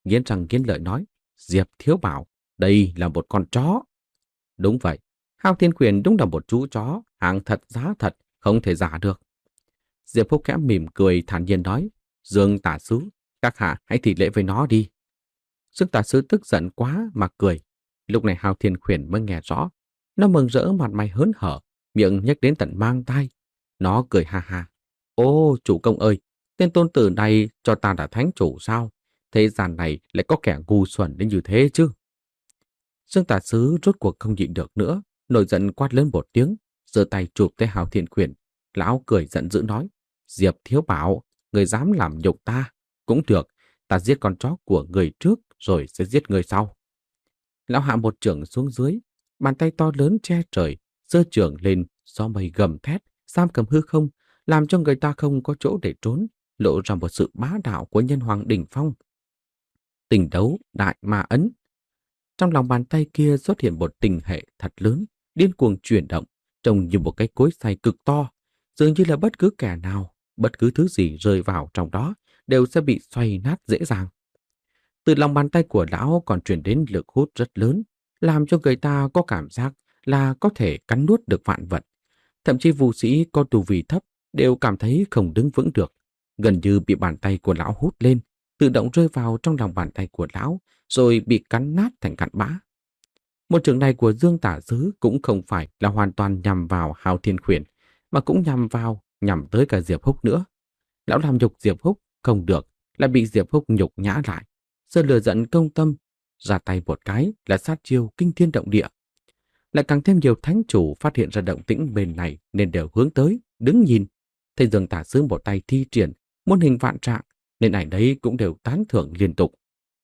nghiến răng nghiến lợi nói, Diệp Thiếu Bảo, đây là một con chó. Đúng vậy, Hao Thiên Quyền đúng là một chú chó, hàng thật giá thật, không thể giả được. Diệp Phúc khẽ mỉm cười thản nhiên nói, Dương Tả Sứ, các hạ hãy thị lễ với nó đi. Dương Tả Sứ tức giận quá mà cười. Lúc này Hao Thiên Quyền mới nghe rõ. Nó mừng rỡ mặt mày hớn hở, miệng nhếch đến tận mang tai. Nó cười ha ha. Ô, chủ công ơi, tên tôn tử này cho ta là thánh chủ sao? Thế gian này lại có kẻ ngu xuẩn đến như thế chứ? Dương Tả Sứ rốt cuộc không nhịn được nữa, nổi giận quát lớn một tiếng, giơ tay chụp tới Hao Thiên Quyền. Lão cười giận dữ nói, Diệp Thiếu Bảo, người dám làm nhục ta, cũng được, ta giết con chó của người trước rồi sẽ giết người sau. Lão hạ một chưởng xuống dưới, bàn tay to lớn che trời, giơ chưởng lên, gió mây gầm thét, giam cầm hư không, làm cho người ta không có chỗ để trốn, lộ ra một sự bá đạo của nhân hoàng đỉnh phong. Tình đấu đại ma ấn. Trong lòng bàn tay kia xuất hiện một tình hệ thật lớn, điên cuồng chuyển động, trông như một cái cối xay cực to, dường như là bất cứ kẻ nào, bất cứ thứ gì rơi vào trong đó đều sẽ bị xoay nát dễ dàng. Từ lòng bàn tay của lão còn truyền đến lực hút rất lớn, làm cho người ta có cảm giác là có thể cắn nuốt được vạn vật. Thậm chí vũ sĩ có tu vi thấp đều cảm thấy không đứng vững được, gần như bị bàn tay của lão hút lên, tự động rơi vào trong lòng bàn tay của lão, rồi bị cắn nát thành cặn bã. Một trường này của Dương Tả Sứ cũng không phải là hoàn toàn nhằm vào Hao Thiên Khuyển, mà cũng nhằm vào, nhằm tới cả Diệp Húc nữa. Lão làm nhục Diệp Húc không được, lại bị Diệp Húc nhục nhã lại. Giờ lừa giận công tâm, ra tay một cái là sát chiêu kinh thiên động địa. Lại càng thêm nhiều thánh chủ phát hiện ra động tĩnh bên này nên đều hướng tới, đứng nhìn. Thấy Dương Tả Sứ một tay thi triển, muôn hình vạn trạng, nên ai đấy cũng đều tán thưởng liên tục.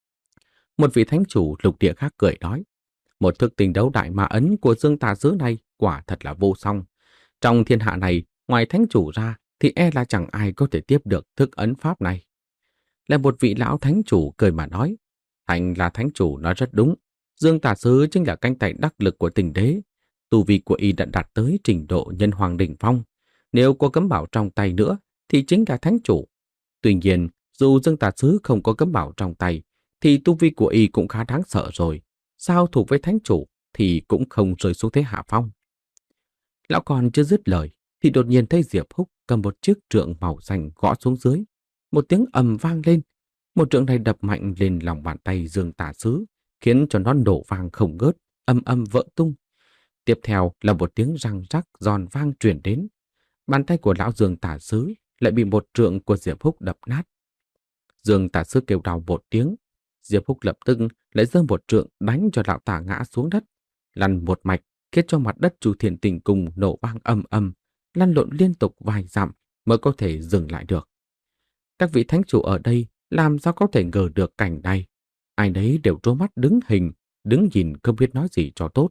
Một vị thánh chủ lục địa khác cười nói, một thức tình đấu đại ma ấn của Dương Tả Sứ này quả thật là vô song. Trong thiên hạ này, ngoài thánh chủ ra thì e là chẳng ai có thể tiếp được thức ấn pháp này. Là một vị lão thánh chủ cười mà nói, Thành là thánh chủ nói rất đúng, Dương Tả Sứ chính là cánh tay đắc lực của tình đế. Tu vi của y đã đạt tới trình độ nhân hoàng đỉnh phong. Nếu có cấm bảo trong tay nữa thì chính là thánh chủ. Tuy nhiên, dù Dương Tả Sứ không có cấm bảo trong tay thì tu vi của y cũng khá đáng sợ rồi. Sao thủ với thánh chủ thì cũng không rơi xuống thế hạ phong. Lão còn chưa dứt lời thì đột nhiên thấy Diệp Húc cầm một chiếc trượng màu xanh gõ xuống dưới. Một tiếng ầm vang lên. Một trượng này đập mạnh lên lòng bàn tay Dương Tả Sứ, khiến cho nó nổ vang không ngớt, âm âm vỡ tung. Tiếp theo là một tiếng răng rắc giòn vang truyền đến. Bàn tay của lão Dương Tả Sứ lại bị một trượng của Diệp Húc đập nát. Dương Tả Sứ kêu đau một tiếng. Diệp Húc lập tức lại giơ một trượng đánh cho lão tả ngã xuống đất, lăn một mạch, khiến cho mặt đất Chu Thiên Tinh Cung nổ vang âm âm, lăn lộn liên tục vài dặm mới có thể dừng lại được. Các vị thánh chủ ở đây làm sao có thể ngờ được cảnh này? Ai nấy đều trố mắt đứng hình, đứng nhìn không biết nói gì cho tốt.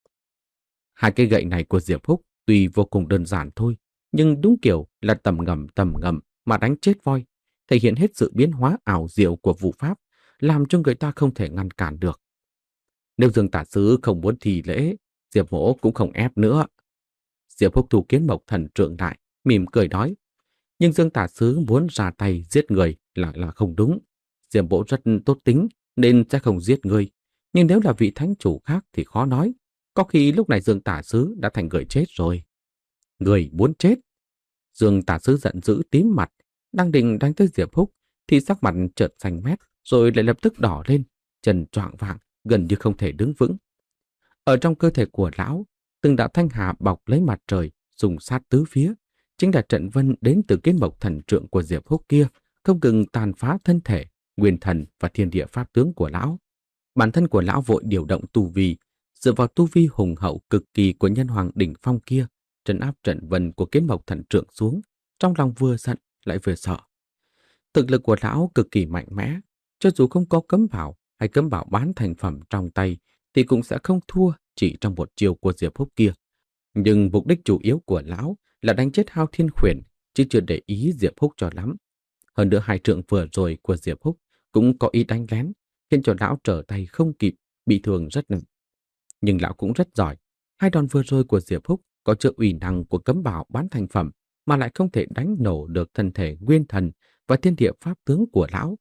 Hai cây gậy này của Diệp Húc tuy vô cùng đơn giản thôi, nhưng đúng kiểu là tầm ngầm tầm ngầm mà đánh chết voi, thể hiện hết sự biến hóa ảo diệu của vũ pháp, làm cho người ta không thể ngăn cản được. Nếu Dương Tả Sứ không muốn thi lễ, Diệp Mỗ cũng không ép nữa. Diệp Húc thu Kiến Mộc Thần trượng lại, mỉm cười nói. Nhưng Dương Tả Sứ muốn ra tay giết người là là không đúng. Diệp Mỗ rất tốt tính nên sẽ không giết người. Nhưng nếu là vị thánh chủ khác thì khó nói. Có khi lúc này Dương Tả Sứ đã thành người chết rồi. Người muốn chết. Dương Tả Sứ giận dữ tím mặt, đang định đánh tới Diệp Húc thì sắc mặt chợt xanh mét rồi lại lập tức đỏ lên, chân choạng vạng, gần như không thể đứng vững. Ở trong cơ thể của lão, từng đạo thanh hà bọc lấy mặt trời, dùng sát tứ phía, chính là trận vân đến từ Kiến Mộc Thần trượng của Diệp Húc kia, không ngừng tàn phá thân thể, nguyên thần và thiên địa pháp tướng của lão. Bản thân của lão vội điều động tu vi, dựa vào tu vi hùng hậu cực kỳ của nhân hoàng đỉnh phong kia, trấn áp trận vân của Kiến Mộc Thần trượng xuống, trong lòng vừa giận lại vừa sợ. Thực lực của lão cực kỳ mạnh mẽ, cho dù không có cấm bảo hay cấm bảo bán thành phẩm trong tay thì cũng sẽ không thua chỉ trong một chiều của Diệp Húc kia. Nhưng mục đích chủ yếu của lão là đánh chết Hao Thiên Khuyển, chứ chưa để ý Diệp Húc cho lắm. Hơn nữa hai trượng vừa rồi của Diệp Húc cũng có ý đánh lén, khiến cho lão trở tay không kịp, bị thương rất nặng. Nhưng lão cũng rất giỏi. Hai đòn vừa rồi của Diệp Húc có chứa uy năng của cấm bảo bán thành phẩm mà lại không thể đánh nổ được thân thể nguyên thần và thiên địa pháp tướng của lão.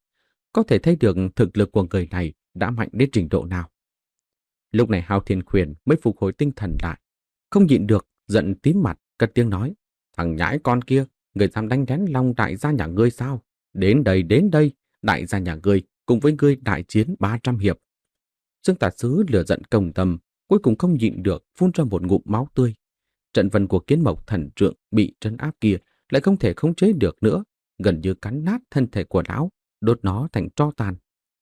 có thể thấy được thực lực của người này đã mạnh đến trình độ nào. Lúc này Hao Thiên Khuyển mới phục hồi tinh thần lại, không nhịn được, giận tím mặt, cất tiếng nói: "Thằng nhãi con kia, người dám đánh lén Long đại gia nhà ngươi sao? Đến đây, đến đây, đại gia nhà ngươi cùng với ngươi đại chiến ba trăm hiệp." Dương Tả Sứ lửa giận công tâm, cuối cùng không nhịn được phun ra một ngụm máu tươi. Trận văn của Kiến Mộc Thần Trượng bị trấn áp kia lại không thể khống chế được nữa, gần như cắn nát thân thể của lão, đốt nó thành tro tàn.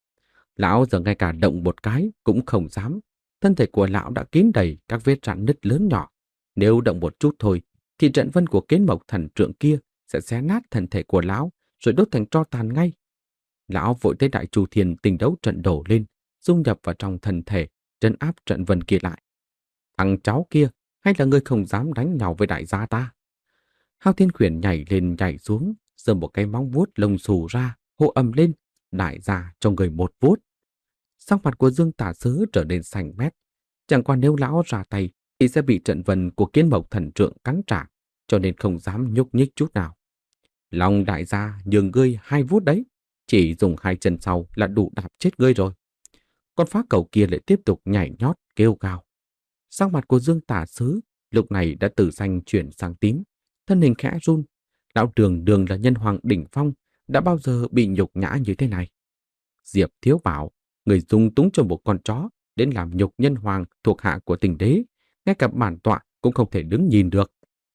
Lão giờ ngay cả động một cái cũng không dám. Thân thể của lão đã kín đầy các vết rạn nứt lớn nhỏ. Nếu động một chút thôi, thì trận vân của Kiến Mộc Thần Trượng kia sẽ xé nát thân thể của lão, rồi đốt thành tro tàn ngay. Lão vội tới Đại Chu Thiên Tinh Đấu trận đổ lên, dung nhập vào trong thân thể, trấn áp trận vân kia lại. Thằng cháu kia, hay là ngươi không dám đánh nhau với đại gia ta? Hao Thiên Khuyển nhảy lên nhảy xuống, giơ một cái móng vuốt lông xù ra, hô ầm lên: "Đại gia cho người một vuốt!" Sắc mặt của Dương Tả Sứ trở nên xanh mét. Chẳng qua nếu lão ra tay thì sẽ bị trận vân của Kiến Mộc Thần Trượng cắn trả, cho nên không dám nhúc nhích chút nào. "Long đại gia nhường ngươi hai vuốt đấy, chỉ dùng hai chân sau là đủ đạp chết ngươi rồi." Con phá cầu kia lại tiếp tục nhảy nhót kêu gào. Sắc mặt của Dương Tả Sứ lúc này đã từ xanh chuyển sang tím, thân hình khẽ run. Lão đường đường là nhân hoàng đỉnh phong, đã bao giờ bị nhục nhã như thế này? Diệp Thiếu Bảo, người dung túng cho một con chó đến làm nhục nhân hoàng thuộc hạ của Tình Đế, ngay cả bản tọa cũng không thể đứng nhìn được.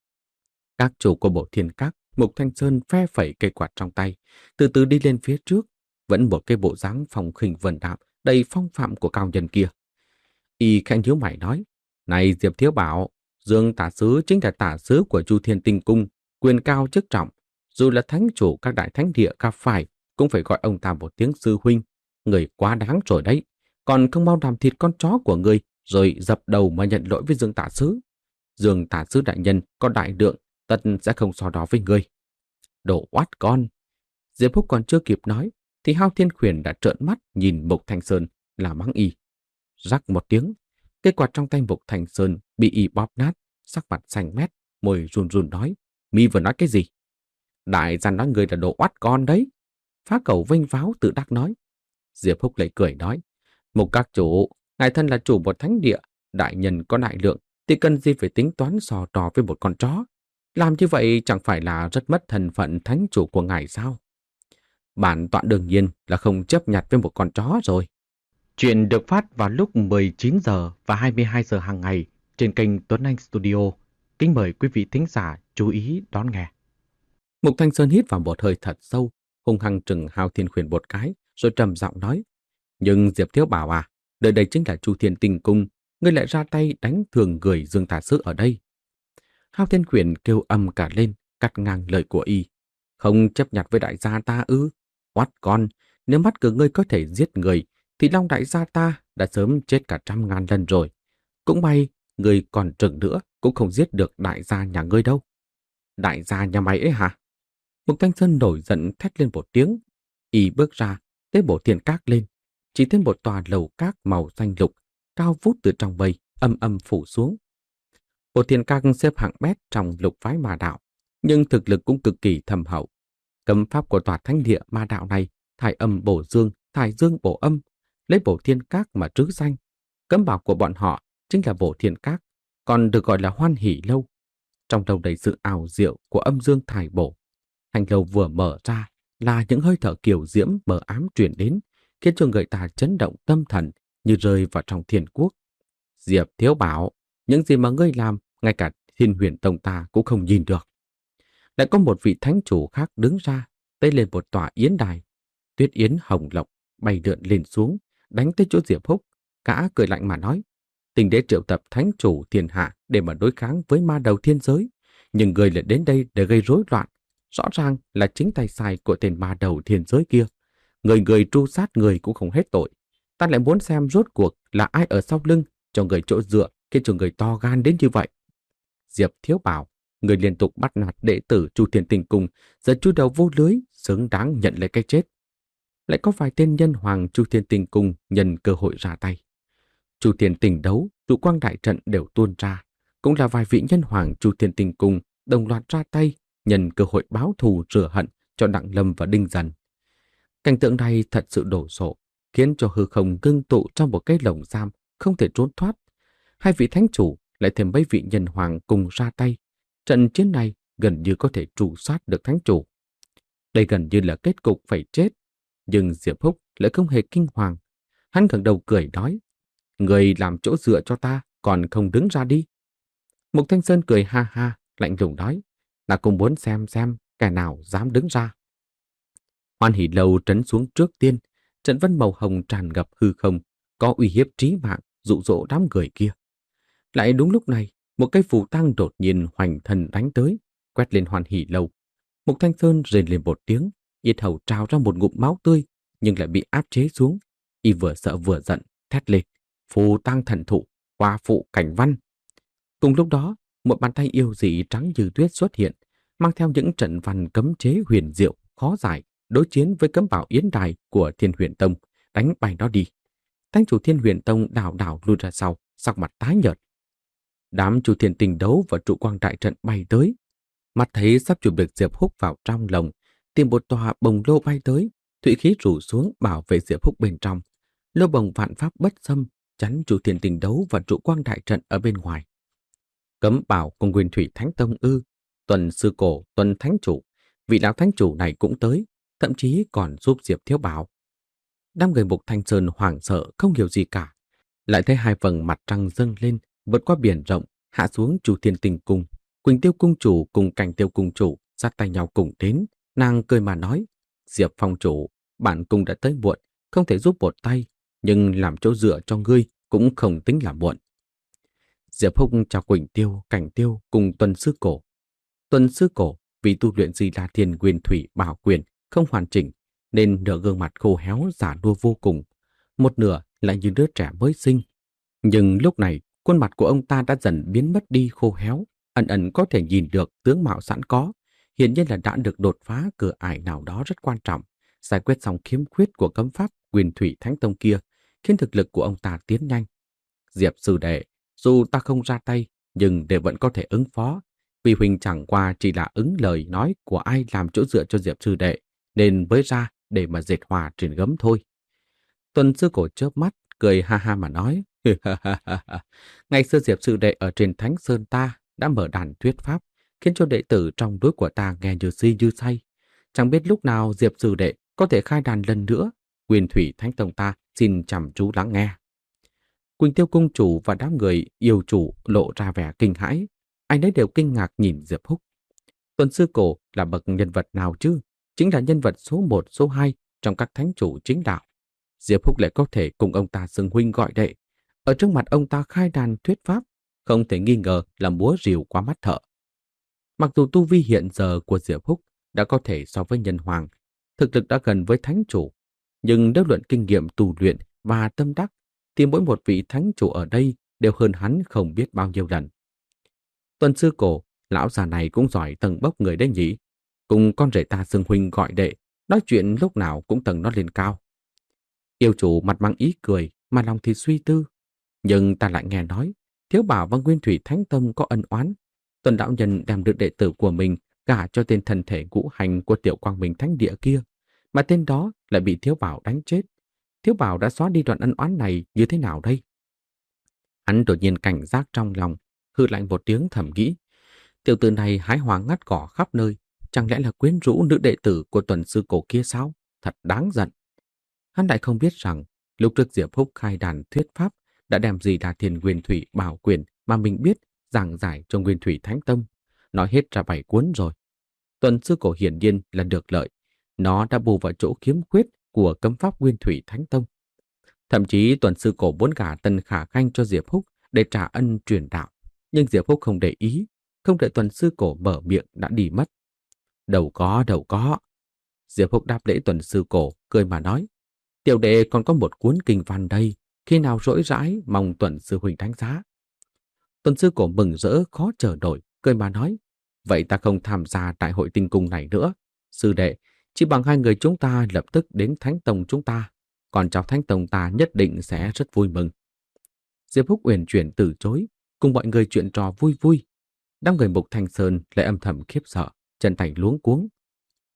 Các chủ của Bộ Thiên Các, Mục Thanh Sơn phe phẩy cây quạt trong tay, từ từ đi lên phía trước, vẫn một cái bộ dáng phong khinh vân đạm, đầy phong phạm của cao nhân kia. Y khẽ nhíu mày nói: "Này Diệp Thiếu Bảo, Dương Tả Sứ chính là tả sứ của Chu Thiên Tinh Cung, quyền cao chức trọng, dù là thánh chủ các đại thánh địa gặp phải cũng phải gọi ông ta một tiếng sư huynh. Người quá đáng rồi đấy, còn không mau làm thịt con chó của người rồi dập đầu mà nhận lỗi với Dương Tả Sứ. Dương Tả Sứ đại nhân có đại lượng, tất sẽ không so đo với người." Đồ oát con! Diệp Húc còn chưa kịp nói thì Hao Thiên Khuyển đã trợn mắt nhìn Mục Thanh Sơn là mắng y. Rắc một tiếng, cây quạt trong tay Mục Thanh Sơn bị y bóp nát, sắc mặt xanh mét, môi run run nói: "Mi vừa nói cái gì?" "Đại gia nói người là đồ oát con đấy." Phá cầu vênh váo tự đắc nói. Diệp Húc lại cười nói: "Mục các chủ, ngài thân là chủ một thánh địa, đại nhân có đại lượng thì cần gì phải tính toán so trò với một con chó? Làm như vậy chẳng phải là rất mất thân phận thánh chủ của ngài sao?" Bản tọa đương nhiên là không chấp nhặt với một con chó rồi. Chuyện được phát vào lúc mười chín giờ và hai mươi hai giờ hàng ngày trên kênh Tuấn Anh Studio. Kính mời quý vị thính giả chú ý đón nghe. Mục Thanh Sơn hít vào một hơi thật sâu, hung hăng trừng Hao Thiên Khuyển một cái, rồi trầm giọng nói: "Nhưng Diệp Thiếu Bảo à, nơi đây chính là Chu Thiên Tinh Cung, ngươi lại ra tay đánh thường người Dương Tả Sứ ở đây." Hao Thiên Khuyển kêu âm cả lên, cắt ngang lời của y: "Không chấp nhặt với đại gia ta ư? Oát con, nếu mắt của ngươi có thể giết người, thì Long đại gia ta đã sớm chết cả trăm ngàn lần rồi. Cũng may, ngươi còn trừng nữa cũng không giết được đại gia nhà ngươi đâu." "Đại gia nhà mày ấy hả?" Mục Thanh Sơn nổi giận thét lên một tiếng. Y bước ra, tế Bộ Thiên Các lên, chỉ thêm một tòa lầu các màu xanh lục, cao vút từ trong mây, âm âm phủ xuống. Bộ Thiên Các xếp hạng bét trong lục phái ma đạo, nhưng thực lực cũng cực kỳ thâm hậu. Cấm pháp của tòa thánh địa ma đạo này, thải âm bổ dương, thải dương bổ âm, lấy Bộ Thiên Các mà trứ danh. Cấm bảo của bọn họ chính là Bộ Thiên Các, còn được gọi là Hoan Hỷ Lâu. Trong đầu đầy sự ảo diệu của âm dương thải bổ. Hành lâu vừa mở ra là những hơi thở kiều diễm mờ ám truyền đến, khiến cho người ta chấn động tâm thần như rơi vào trong thiên quốc. "Diệp Thiếu Bảo, những gì mà ngươi làm, ngay cả Thiên Huyền Tông ta cũng không nhìn được." Lại có một vị thánh chủ khác đứng ra, tay lên một tòa yến đài. Tuyết yến hồng lộc bay lượn lên xuống, đánh tới chỗ Diệp Húc. Gã cười lạnh mà nói: "Tình Đế triệu tập thánh chủ thiên hạ để mà đối kháng với ma đầu thiên giới, nhưng người lại đến đây để gây rối loạn. Rõ ràng là chính tay sai của tên ma đầu thiên giới kia. Người người tru sát người cũng không hết tội. Ta lại muốn xem rốt cuộc là ai ở sau lưng cho người chỗ dựa, khiến cho người to gan đến như vậy." "Diệp Thiếu Bảo, người liên tục bắt nạt đệ tử Chu Thiên Tinh Cung, giờ chui đầu vô lưới, xứng đáng nhận lấy cái chết." Lại có vài tên nhân hoàng Chu Thiên Tinh Cung nhân cơ hội ra tay. Chu Thiên Tinh Đấu, Dụ Quang Đại Trận đều tuôn ra, cũng là vài vị nhân hoàng Chu Thiên Tinh Cung đồng loạt ra tay, nhân cơ hội báo thù rửa hận cho Đặng Lâm và Đinh Dần. Cảnh tượng này thật sự đổ sộ, khiến cho hư không ngưng tụ trong một cái lồng giam, không thể trốn thoát. Hai vị thánh chủ lại thêm mấy vị nhân hoàng cùng ra tay. Trận chiến này gần như có thể tru sát được thánh chủ. Đây gần như là kết cục phải chết. Nhưng Diệp Húc lại không hề kinh hoàng. Hắn ngẩng đầu cười nói, người làm chỗ dựa cho ta, còn không đứng ra đi. Mục Thanh Sơn cười ha ha, lạnh lùng nói, ta cũng muốn xem xem kẻ nào dám đứng ra. Hoan Hỷ Lâu trấn xuống trước tiên, trận vân màu hồng tràn ngập hư không, có uy hiếp trí mạng, dụ dỗ đám người kia. Lại đúng lúc này, một cây phù tang đột nhiên hoành thần đánh tới, quét lên Hoan Hỷ Lâu. Mục Thanh Sơn rên lên một tiếng, yết hầu trào ra một ngụm máu tươi, nhưng lại bị áp chế xuống. Y vừa sợ vừa giận, thét lên, phù tang thần thụ, hoa phụ cảnh văn. Cùng lúc đó, một bàn tay yêu dị trắng như tuyết xuất hiện, mang theo những trận văn cấm chế huyền diệu, khó giải, đối chiến với cấm bảo yến đài của Thiên Huyền Tông, đánh bay nó đi. Thánh chủ Thiên Huyền Tông đảo đảo lùi ra sau, sắc mặt tái nhợt. Đám chủ thiên tình đấu và trụ quang đại trận bay tới. Mắt thấy sắp chuẩn bị Diệp Húc vào trong lồng, tìm một tòa bồng lô bay tới, thủy khí rủ xuống bảo vệ Diệp Húc bên trong. Lô bồng vạn pháp bất xâm, chắn chủ thiên tình đấu và trụ quang đại trận ở bên ngoài. Cấm bảo cùng Nguyên Thủy Thánh Tông ư? Tuần sư cổ, Tuần Thánh Chủ, vị lão thánh chủ này cũng tới, thậm chí còn giúp Diệp Thiếu Bảo. Đám người Mục Thanh Sơn hoảng sợ không hiểu gì cả, lại thấy hai vầng mặt trăng dâng lên, vượt qua biển rộng, hạ xuống Chu Thiên Tình Cung. Quỳnh Tiêu Cung Chủ cùng Cảnh Tiêu Cung Chủ sát tay nhau cùng đến, nàng cười mà nói, Diệp Phong Chủ, bản cung đã tới muộn, không thể giúp một tay, nhưng làm chỗ dựa cho ngươi cũng không tính là muộn. Diệp Húc chào Quỳnh Tiêu, Cảnh Tiêu cùng Tuần Sư Cổ. Tuần Sư Cổ vì tu luyện Di La Thiên Nguyên Thủy Bảo Quyền không hoàn chỉnh, nên nửa gương mặt khô héo giả đua vô cùng, một nửa lại như đứa trẻ mới sinh. Nhưng lúc này, khuôn mặt của ông ta đã dần biến mất đi khô héo, ẩn ẩn có thể nhìn được tướng mạo sẵn có, hiển nhiên là đã được đột phá cửa ải nào đó rất quan trọng, giải quyết xong khiếm khuyết của cấm pháp Nguyên Thủy Thánh Tông kia, khiến thực lực của ông ta tiến nhanh. Diệp sư đệ, dù ta không ra tay, nhưng đệ vẫn có thể ứng phó. Vì huynh chẳng qua chỉ là ứng lời nói của ai làm chỗ dựa cho Diệp sư đệ, nên mới ra để mà dệt hòa trên gấm thôi. Tuần Sư Cổ chớp mắt, cười ha ha mà nói, ngày xưa Diệp sư đệ ở trên Thánh Sơn ta đã mở đàn thuyết pháp, khiến cho đệ tử trong đối của ta nghe như si như say. Chẳng biết lúc nào Diệp sư đệ có thể khai đàn lần nữa, Nguyên Thủy Thánh Tông ta xin chăm chú lắng nghe. Quỳnh Tiêu Cung Chủ và đám người yêu chủ lộ ra vẻ kinh hãi, anh ấy đều kinh ngạc nhìn Diệp Húc. Tuần Sư Cổ là bậc nhân vật nào chứ? Chính là nhân vật số một, số hai trong các thánh chủ chính đạo. Diệp Húc lại có thể cùng ông ta xưng huynh gọi đệ. Ở trước mặt ông ta khai đàn thuyết pháp, không thể nghi ngờ là múa rìu qua mắt thợ. Mặc dù tu vi hiện giờ của Diệp Húc đã có thể so với nhân hoàng, thực lực đã gần với thánh chủ, nhưng nếu luận kinh nghiệm tu luyện và tâm đắc, thì mỗi một vị thánh chủ ở đây đều hơn hắn không biết bao nhiêu lần. Tuần Sư Cổ, lão già này cũng giỏi tầng bốc người đấy nhỉ. Cùng con rể ta xưng huynh gọi đệ, nói chuyện lúc nào cũng tầng nó lên cao. Yêu chủ mặt mang ý cười, mà lòng thì suy tư. Nhưng ta lại nghe nói, Thiếu Bảo và Nguyên Thủy Thánh Tông có ân oán. Tuần đạo nhân đem được đệ tử của mình gả cho tên thần thể ngũ hành của Tiểu Quang Minh Thánh Địa kia, mà tên đó lại bị Thiếu Bảo đánh chết. Thiếu Bảo đã xóa đi đoạn ân oán này như thế nào đây? Hắn đột nhiên cảnh giác trong lòng, hư lạnh một tiếng thầm nghĩ. Tiểu tử này hái hoa ngắt cỏ khắp nơi, chẳng lẽ là quyến rũ nữ đệ tử của Tuần Sư Cổ kia sao? Thật đáng giận. Hắn lại không biết rằng, lúc trước Diệp Húc khai đàn thuyết pháp đã đem Di Đà Thiên Nguyên Thủy Bảo Quyền mà mình biết giảng giải cho Nguyên Thủy Thánh Tông, nói hết ra bảy cuốn rồi. Tuần Sư Cổ hiển nhiên là được lợi, nó đã bù vào chỗ khiếm khuyết của cấm pháp Nguyên Thủy Thánh Tông. Thậm chí Tuần Sư Cổ muốn gả Tần Khả Khanh cho Diệp Húc để trả ân truyền đạo, nhưng Diệp Húc không để ý, không đợi Tuần Sư Cổ mở miệng đã đi mất. Đâu có, đâu có. Diệp Húc đáp lễ Tuần Sư Cổ, cười mà nói, tiểu đệ còn có một cuốn kinh văn đây, khi nào rỗi rãi mong Tuần Sư huynh đánh giá. Tuần Sư Cổ mừng rỡ khó chờ nổi, cười mà nói, vậy ta không tham gia đại hội tinh cung này nữa. Sư đệ, chỉ bằng hai người chúng ta lập tức đến Thánh Tông chúng ta, còn cháu Thánh Tông ta nhất định sẽ rất vui mừng. Diệp Húc uyển chuyển từ chối, cùng mọi người chuyện trò vui vui. Đám người Mục Thanh Sơn lại âm thầm khiếp sợ, chân tay luống cuống.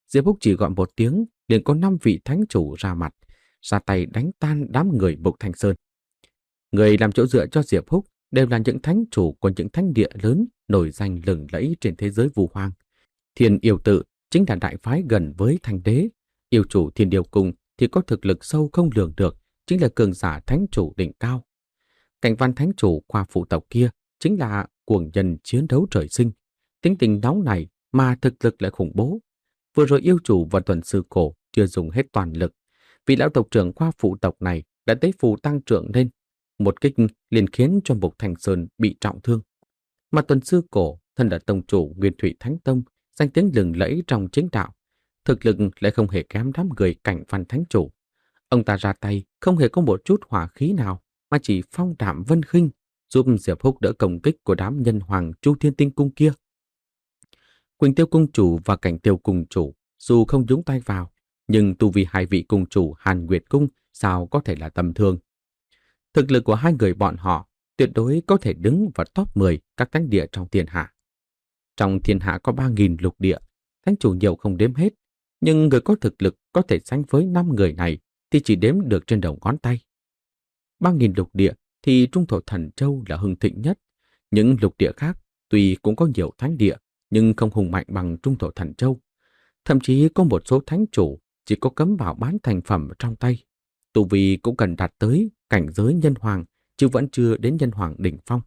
Diệp Húc chỉ gọi một tiếng, liền có năm vị thánh chủ ra mặt, ra tay đánh tan đám người Mục Thanh Sơn. Người làm chỗ dựa cho Diệp Húc đều là những thánh chủ của những thánh địa lớn nổi danh lừng lẫy trên thế giới vu hoang. Thiên Yêu Tự chính là đại phái gần với Thanh Đế. Yêu chủ Thiên Yêu Cung thì có thực lực sâu không lường được, chính là cường giả thánh chủ đỉnh cao. Cảnh Văn thánh chủ khoa phụ tộc kia chính là cuồng nhân chiến đấu trời sinh. Tính tình nóng này mà thực lực lại khủng bố. Vừa rồi yêu chủ và tuần sư cổ chưa dùng hết toàn lực. Vị lão tộc trưởng khoa phụ tộc này đã tế phù tăng trưởng lên. Một kích liền khiến cho Mục Thanh Sơn bị trọng thương. Mà tuần sư cổ, thân là tông chủ Nguyên Thủy Thánh Tông, danh tiếng lừng lẫy trong chính đạo. Thực lực lại không hề kém đám người Cảnh Văn thánh chủ. Ông ta ra tay không hề có một chút hỏa khí nào, mà chỉ phong đạm vân khinh, giúp Diệp Húc đỡ công kích của đám nhân hoàng Chu Thiên Tinh Cung kia. Quỳnh Tiêu Cung chủ và Cảnh Tiêu Cung chủ dù không nhúng tay vào, nhưng tu vi hai vị cung chủ Hàn Nguyệt Cung sao có thể là tầm thường. Thực lực của hai người bọn họ tuyệt đối có thể đứng vào top mười các thánh địa trong thiên hạ. Trong thiên hạ có ba nghìn lục địa, thánh chủ nhiều không đếm hết, nhưng người có thực lực có thể sánh với năm người này thì chỉ đếm được trên đầu ngón tay. ba nghìn lục địa thì Trung Thổ Thần Châu là hưng thịnh nhất. Những lục địa khác tuy cũng có nhiều thánh địa, nhưng không hùng mạnh bằng Trung Thổ Thần Châu. Thậm chí có một số thánh chủ chỉ có cấm bảo bán thành phẩm trong tay. Tu vi cũng cần đạt tới cảnh giới nhân hoàng, chứ vẫn chưa đến nhân hoàng đỉnh phong.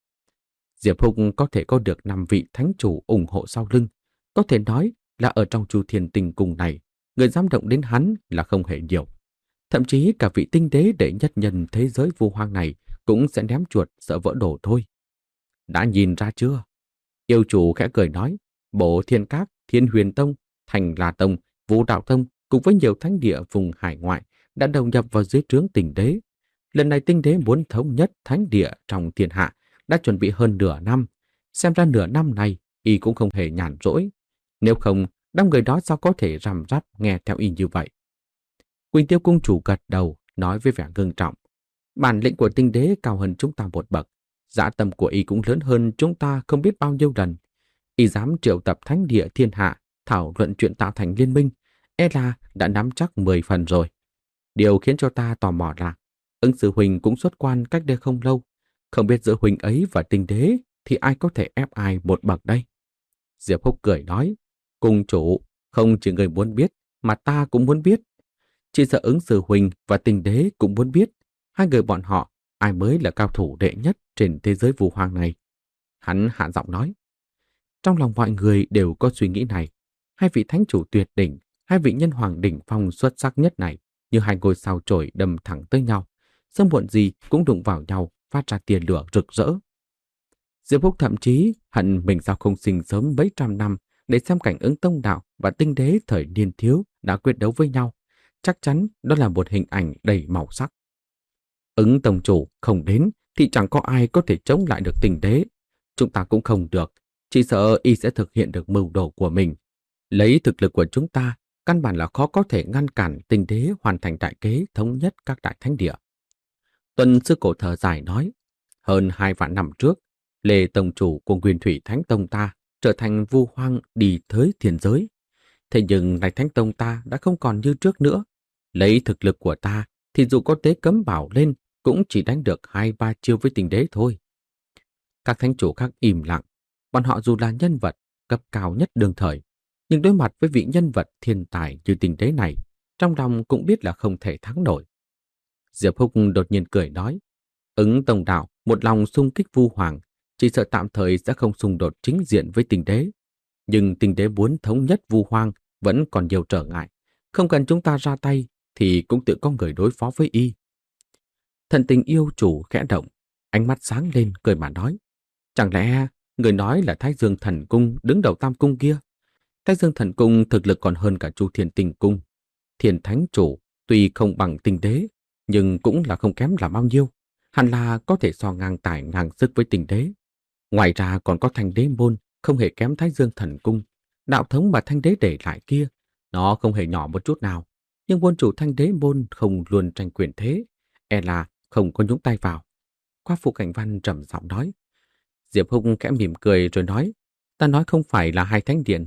Diệp Húc có thể có được năm vị thánh chủ ủng hộ sau lưng. Có thể nói là ở trong Chu Thiên Tinh Cung này, người dám động đến hắn là không hề nhiều. Thậm chí cả vị tinh đế đệ nhất nhân thế giới vu hoang này cũng sẽ ném chuột sợ vỡ đổ thôi. Đã nhìn ra chưa? Yêu chủ khẽ cười nói, Bộ Thiên Các, Thiên Huyền Tông, Thành La Tông, Vũ Đạo Tông cùng với nhiều thánh địa vùng hải ngoại đã đầu nhập vào dưới trướng tinh đế. Lần này tinh đế muốn thống nhất thánh địa trong thiên hạ đã chuẩn bị hơn nửa năm. Xem ra nửa năm này y cũng không hề nhàn rỗi. Nếu không, đám người đó sao có thể răm rắp nghe theo y như vậy? Quỳnh Tiêu Cung chủ gật đầu, nói với vẻ ngưng trọng. Bản lĩnh của tinh đế cao hơn chúng ta một bậc. Dã tâm của y cũng lớn hơn chúng ta không biết bao nhiêu lần. Y dám triệu tập thánh địa thiên hạ, thảo luận chuyện tạo thành liên minh, e là đã nắm chắc mười phần rồi. Điều khiến cho ta tò mò là, ứng sư huynh cũng xuất quan cách đây không lâu. Không biết giữa huynh ấy và tinh đế thì ai có thể ép ai một bậc đây? Diệp Húc cười nói, cung chủ, không chỉ người muốn biết, mà ta cũng muốn biết. Chỉ sợ ứng sư huynh và tinh đế cũng muốn biết, hai người bọn họ ai mới là cao thủ đệ nhất trên thế giới vu hoang này. Hắn hạ giọng nói. Trong lòng mọi người đều có suy nghĩ này. Hai vị thánh chủ tuyệt đỉnh, hai vị nhân hoàng đỉnh phong xuất sắc nhất này, như hai ngôi sao chổi đâm thẳng tới nhau, sớm muộn gì cũng đụng vào nhau, phát ra tia lửa rực rỡ. Diệp Húc thậm chí hận mình sao không sinh sớm mấy trăm năm để xem cảnh ứng tông đạo và tinh đế thời niên thiếu đã quyết đấu với nhau. Chắc chắn đó là một hình ảnh đầy màu sắc. Ứng tông chủ không đến thì chẳng có ai có thể chống lại được tinh đế. Chúng ta cũng không được, chỉ sợ y sẽ thực hiện được mưu đồ của mình. Lấy thực lực của chúng ta, căn bản là khó có thể ngăn cản tinh đế hoàn thành đại kế thống nhất các đại thánh địa. Tuần sư cổ thở dài nói, hơn hai vạn năm trước, Lê Tông chủ của Nguyên Thủy Thánh Tông ta trở thành vu hoang đi tới thiên giới. Thế nhưng này Thánh Tông ta đã không còn như trước nữa. Lấy thực lực của ta thì dù có tế cấm bảo lên cũng chỉ đánh được hai ba chiêu với tinh đế thôi. Các thánh chủ khác im lặng. Bọn họ dù là nhân vật cấp cao nhất đương thời, nhưng đối mặt với vị nhân vật thiên tài như tinh đế này, trong lòng cũng biết là không thể thắng nổi. Diệp Húc đột nhiên cười nói, ứng tông đạo một lòng xung kích vu hoàng, chỉ sợ tạm thời sẽ không xung đột chính diện với tinh đế. Nhưng tinh đế muốn thống nhất vu hoang vẫn còn nhiều trở ngại. Không cần chúng ta ra tay thì cũng tự có người đối phó với y. Thần tình yêu chủ khẽ động, ánh mắt sáng lên cười mà nói, chẳng lẽ người nói là Thái Dương Thần Cung đứng đầu tam cung kia? Thái Dương Thần Cung thực lực còn hơn cả Chu Thiên Tinh Cung. Thiên Thánh Chủ tuy không bằng tinh đế, nhưng cũng là không kém là bao nhiêu. Hẳn là có thể so ngang tài ngang sức với tinh đế. Ngoài ra còn có Thanh Đế Môn không hề kém Thái Dương Thần Cung. Đạo thống mà Thanh Đế để lại kia, nó không hề nhỏ một chút nào. Nhưng môn chủ Thanh Đế Môn không luôn tranh quyền thế, e là không có nhúng tay vào. Qua Phụ Cảnh Văn trầm giọng nói. Diệp Húc khẽ mỉm cười rồi nói, ta nói không phải là hai thánh địa này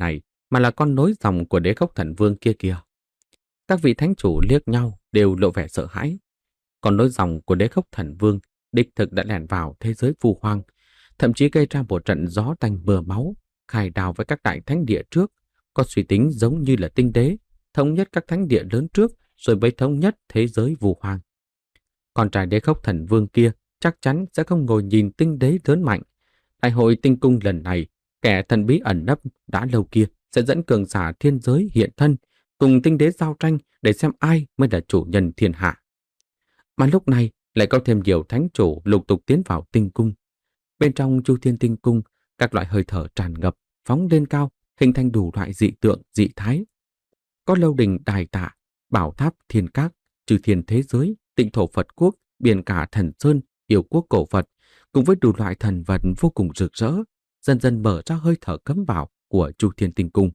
mà là con nối dòng của Đế Khốc Thần Vương kia kìa. Các vị thánh chủ liếc nhau đều lộ vẻ sợ hãi. Con nối dòng của Đế Khốc Thần Vương đích thực đã lẻn vào thế giới phù hoang, thậm chí gây ra một trận gió tanh mưa máu, khai đào với các đại thánh địa trước, có suy tính giống như là tinh đế, thống nhất các thánh địa lớn trước rồi mới thống nhất thế giới phù hoang. Con trai Đế Khốc Thần Vương kia chắc chắn sẽ không ngồi nhìn tinh đế lớn mạnh. Đại hội tinh cung lần này, kẻ thần bí ẩn nấp đã lâu kia sẽ dẫn cường giả thiên giới hiện thân, cùng tinh đế giao tranh để xem ai mới là chủ nhân thiên hạ. Mà lúc này lại có thêm nhiều thánh chủ lục tục tiến vào tinh cung. Bên trong Chu Thiên Tinh Cung, các loại hơi thở tràn ngập, phóng lên cao, hình thành đủ loại dị tượng, dị thái. Có lâu đình đài tạ, bảo tháp thiên các, chư thiên thế giới, tịnh thổ Phật quốc, biển cả thần sơn, yêu quốc cổ Phật, cùng với đủ loại thần vật vô cùng rực rỡ, dần dần mở ra hơi thở cấm vào của Chu Thiên Tinh Cung.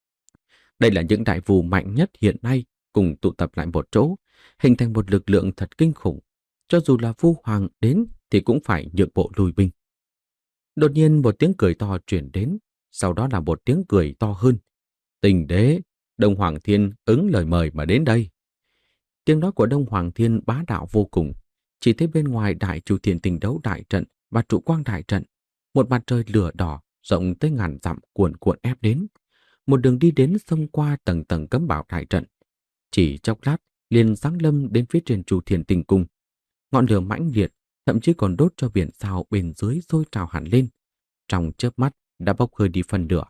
Đây là những đại phù mạnh nhất hiện nay cùng tụ tập lại một chỗ, hình thành một lực lượng thật kinh khủng. Cho dù là Vu Hoàng đến thì cũng phải nhượng bộ lùi binh. Đột nhiên một tiếng cười to truyền đến, sau đó là một tiếng cười to hơn. Tình đế, Đông Hoàng Thiên ứng lời mời mà đến đây. Tiếng nói của Đông Hoàng Thiên bá đạo vô cùng. Chỉ thấy bên ngoài đại Chu Thiên Tinh đấu đại trận và trụ quang đại trận, một mặt trời lửa đỏ rộng tới ngàn dặm cuồn cuộn ép đến. Một đường đi đến xông qua tầng tầng cấm bảo đại trận. Chỉ chốc lát liền giáng lâm đến phía trên Chu Thiên Tinh Cung. Ngọn lửa mãnh liệt, thậm chí còn đốt cho biển sao bên dưới sôi trào hẳn lên. Trong chớp mắt đã bốc hơi đi phần nửa.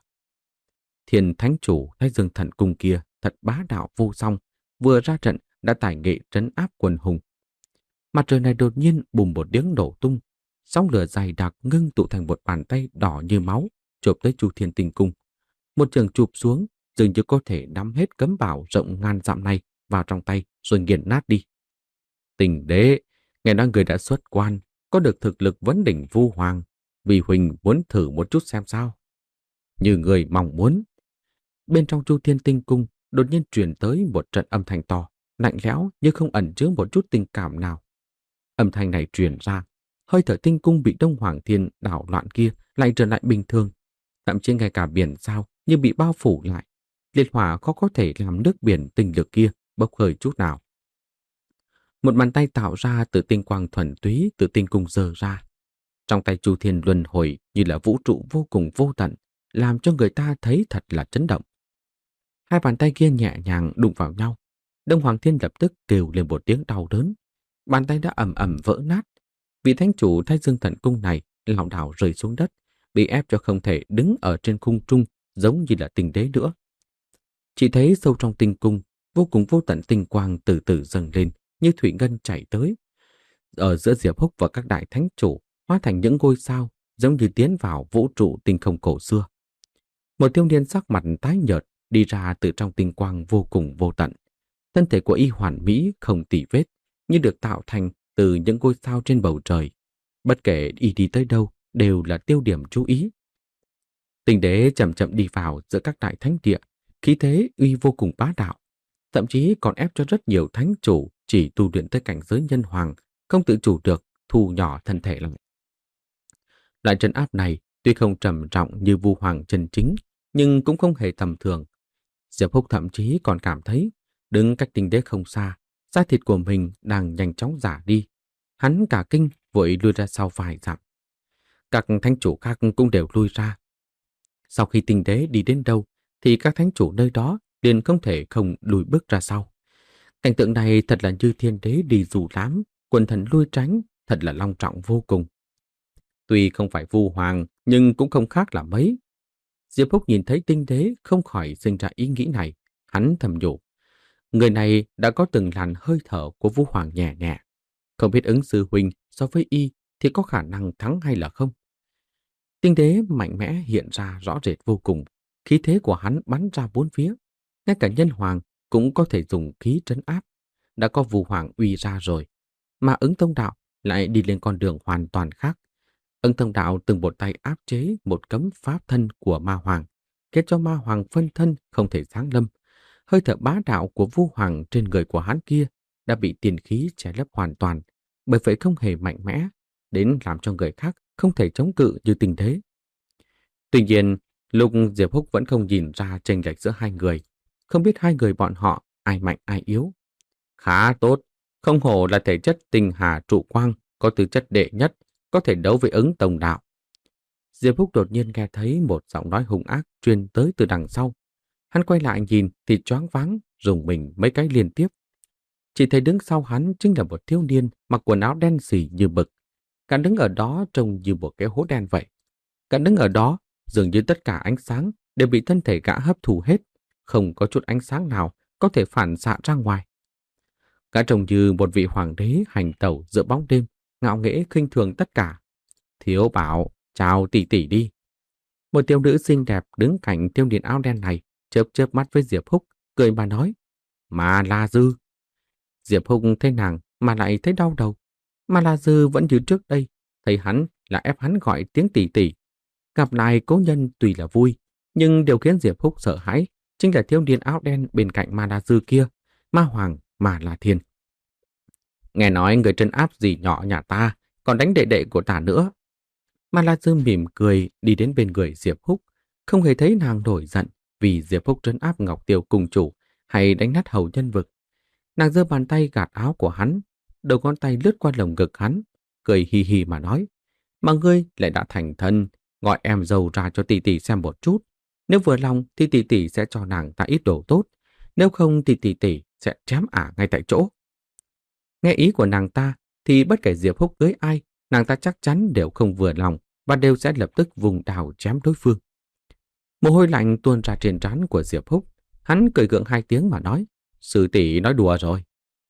Thiên Thánh Chủ Thái Dương Thần Cung kia thật bá đạo vô song, vừa ra trận đã tài nghệ trấn áp quần hùng. Mặt trời này đột nhiên bùng một tiếng nổ tung, sóng lửa dày đặc ngưng tụ thành một bàn tay đỏ như máu, chụp tới Chu Thiên Tinh Cung. Một trường chụp xuống, dường như có thể nắm hết cấm bảo rộng ngàn dặm này vào trong tay rồi nghiền nát đi. Tình đế, nghe nói người đã xuất quan, có được thực lực vấn đỉnh Vu Hoàng, vì Huỳnh muốn thử một chút xem sao. Như người mong muốn. Bên trong Chu Thiên Tinh Cung đột nhiên truyền tới một trận âm thanh to, lạnh lẽo như không ẩn chứa một chút tình cảm nào. Âm thanh này truyền ra, hơi thở tinh cung bị Đông Hoàng Thiên đảo loạn kia lại trở lại bình thường, thậm chí ngay cả biển sao như bị bao phủ lại. Liệt hỏa khó có thể làm nước biển tinh lực kia bốc hơi chút nào. Một bàn tay tạo ra từ tinh quang thuần túy từ tinh cung giơ ra. Trong tay Chu Thiên luân hồi như là vũ trụ vô cùng vô tận, làm cho người ta thấy thật là chấn động. Hai bàn tay kia nhẹ nhàng đụng vào nhau. Đông Hoàng Thiên lập tức kêu lên một tiếng đau đớn. Bàn tay đã ầm ầm vỡ nát. Vị thánh chủ Thái Dương Thần Cung này lảo đảo rơi xuống đất, bị ép cho không thể đứng ở trên khung trung giống như là tinh đế nữa. Chỉ thấy sâu trong tinh cung, vô cùng vô tận tinh quang từ từ dâng lên như thủy ngân chảy tới. Ở giữa Diệp Húc và các đại thánh chủ hóa thành những ngôi sao giống như tiến vào vũ trụ tinh không cổ xưa. Một thiếu niên sắc mặt tái nhợt đi ra từ trong tinh quang vô cùng vô tận. Thân thể của y hoàn mỹ không tì vết, như được tạo thành từ những ngôi sao trên bầu trời. Bất kể y đi tới đâu đều là tiêu điểm chú ý. Tinh đế chậm chậm đi vào giữa các đại thánh địa, khí thế uy vô cùng bá đạo, thậm chí còn ép cho rất nhiều thánh chủ chỉ tu luyện tới cảnh giới nhân hoàng, không tự chủ được thu nhỏ thân thể lại. Loại trấn áp này tuy không trầm trọng như Vu Hoàng chân chính, nhưng cũng không hề tầm thường. Diệp Húc thậm chí còn cảm thấy đứng cách tinh đế không xa, da thịt của mình đang nhanh chóng rã đi. Hắn cả kinh vội lui ra sau vài dặm. Các thánh chủ khác cũng đều lui ra. Sau khi tinh đế đi đến đâu thì các thánh chủ nơi đó liền không thể không lùi bước ra sau. Cảnh tượng này thật là như thiên đế đi dù lắm, quần thần lui tránh, thật là long trọng vô cùng. Tuy không phải Vu Hoàng nhưng cũng không khác là mấy. Diệp Húc nhìn thấy tinh đế không khỏi sinh ra ý nghĩ này, hắn thầm nhủ. Người này đã có từng làn hơi thở của Vu Hoàng nhẹ nhẹ. Không biết ứng sư huynh so với y thì có khả năng thắng hay là không. Tinh đế mạnh mẽ hiện ra rõ rệt vô cùng. Khí thế của hắn bắn ra bốn phía. Ngay cả nhân hoàng cũng có thể dùng khí trấn áp. Đã có Vu Hoàng uy ra rồi. Mà ứng tông đạo lại đi lên con đường hoàn toàn khác. Ứng tông đạo từng một tay áp chế một cấm pháp thân của ma hoàng, khiến cho ma hoàng phân thân không thể giáng lâm. Hơi thở bá đạo của Vu Hoàng trên người của hắn kia đã bị tiền khí che lấp hoàn toàn, bởi vậy không hề mạnh mẽ, đến làm cho người khác không thể chống cự như tình thế. Tuy nhiên, Lúc Diệp Húc vẫn không nhìn ra chênh lệch giữa hai người, không biết hai người bọn họ ai mạnh ai yếu. Khá tốt, không hổ là thể chất tinh hà trụ quang, có tư chất đệ nhất, có thể đấu với ứng tông đạo. Diệp Húc đột nhiên nghe thấy một giọng nói hung ác truyền tới từ đằng sau. Hắn quay lại nhìn thì choáng váng, rùng mình mấy cái liên tiếp. Chỉ thấy đứng sau hắn chính là một thiếu niên mặc quần áo đen xì như mực. Cả đứng ở đó trông như một cái hố đen vậy. Cả đứng ở đó, dường như tất cả ánh sáng đều bị thân thể gã hấp thụ hết, không có chút ánh sáng nào có thể phản xạ ra ngoài. Gã trông như một vị hoàng đế hành tẩu giữa bóng đêm, ngạo nghễ khinh thường tất cả. Thiếu bảo, chào tỷ tỷ đi. Một thiếu nữ xinh đẹp đứng cạnh thiếu niên áo đen này, chớp chớp mắt với Diệp Húc, cười mà nói: Mà La Dư. Diệp Húc thấy nàng mà lại thấy đau đầu. Mà La Dư vẫn như trước đây, thấy hắn là ép hắn gọi tiếng tỷ tỷ. Gặp lại cố nhân tuy là vui, nhưng điều khiến Diệp Húc sợ hãi chính là thiếu niên áo đen bên cạnh Ma La Dư kia, Ma Hoàng mà là Thiên. Nghe nói người trấn áp dì nhỏ nhà ta, còn đánh đệ đệ của ta nữa. Ma La Dư mỉm cười đi đến bên người Diệp Húc, không hề thấy nàng nổi giận vì Diệp Húc trấn áp Ngọc Tiêu cùng chủ hay đánh nát hầu nhân vực. Nàng giơ bàn tay gạt áo của hắn, đầu ngón tay lướt qua lồng ngực hắn, cười hì hì mà nói: Mà ngươi lại đã thành thân, gọi em dâu ra cho tỷ tỷ xem một chút. Nếu vừa lòng thì tỷ tỷ sẽ cho nàng ta ít đồ tốt, nếu không thì tỷ tỷ sẽ chém ả ngay tại chỗ. Nghe ý của nàng ta thì bất kể Diệp Húc cưới ai, nàng ta chắc chắn đều không vừa lòng và đều sẽ lập tức vùng đào chém đối phương. Mồ hôi lạnh tuôn ra trên trán của Diệp Húc, hắn cười gượng hai tiếng mà nói: Sư tỷ nói đùa rồi.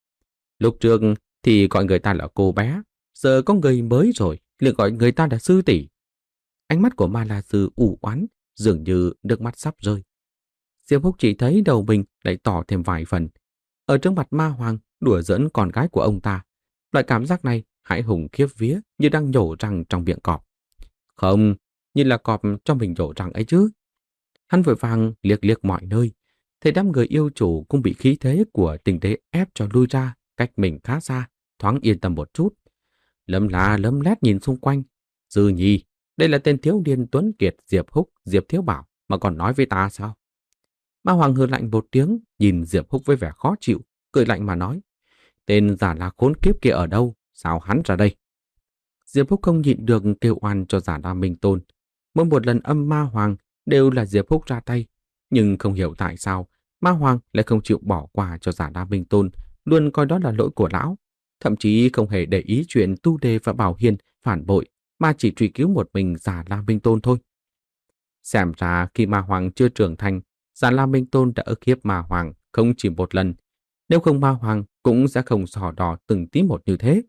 Lúc trước thì gọi người ta là cô bé, giờ có người mới rồi, liền gọi người ta là sư tỷ. Ánh mắt của Ma La Sư u oán, dường như nước mắt sắp rơi. Diệp Húc chỉ thấy đầu mình lại tỏ thêm vài phần. Ở trước mặt Ma Hoàng đùa giỡn con gái của ông ta, loại cảm giác này hãi hùng khiếp vía như đang nhổ răng trong miệng cọp. Không, như là cọp trong mình nhổ răng ấy chứ. Hắn vội vàng liếc liếc mọi nơi, thấy đám người yêu chủ cũng bị khí thế của tình đế ép cho lui ra, cách mình khá xa, thoáng yên tâm một chút. Lấm la lấm lét nhìn xung quanh. Dư Nhi, đây là tên thiếu niên Tuấn Kiệt Diệp Húc, Diệp Thiếu Bảo mà còn nói với ta sao? Ma Hoàng hừ lạnh một tiếng, nhìn Diệp Húc với vẻ khó chịu, cười lạnh mà nói: Tên giả la khốn kiếp kia ở đâu? Sao hắn ra đây? Diệp Húc không nhịn được kêu oan cho giả la Minh Tôn. Mỗi một lần âm Ma Hoàng đều là Diệp Húc ra tay, nhưng không hiểu tại sao Ma Hoàng lại không chịu bỏ qua cho giả la Minh Tôn, luôn coi đó là lỗi của lão, thậm chí không hề để ý chuyện Tu Đề và Bảo Hiền phản bội, mà chỉ truy cứu một mình giả la Minh Tôn thôi. Xem ra khi Ma Hoàng chưa trưởng thành, giả la Minh Tôn đã ức hiếp Ma Hoàng không chỉ một lần, nếu không Ma Hoàng cũng sẽ không sò đỏ từng tí một như thế.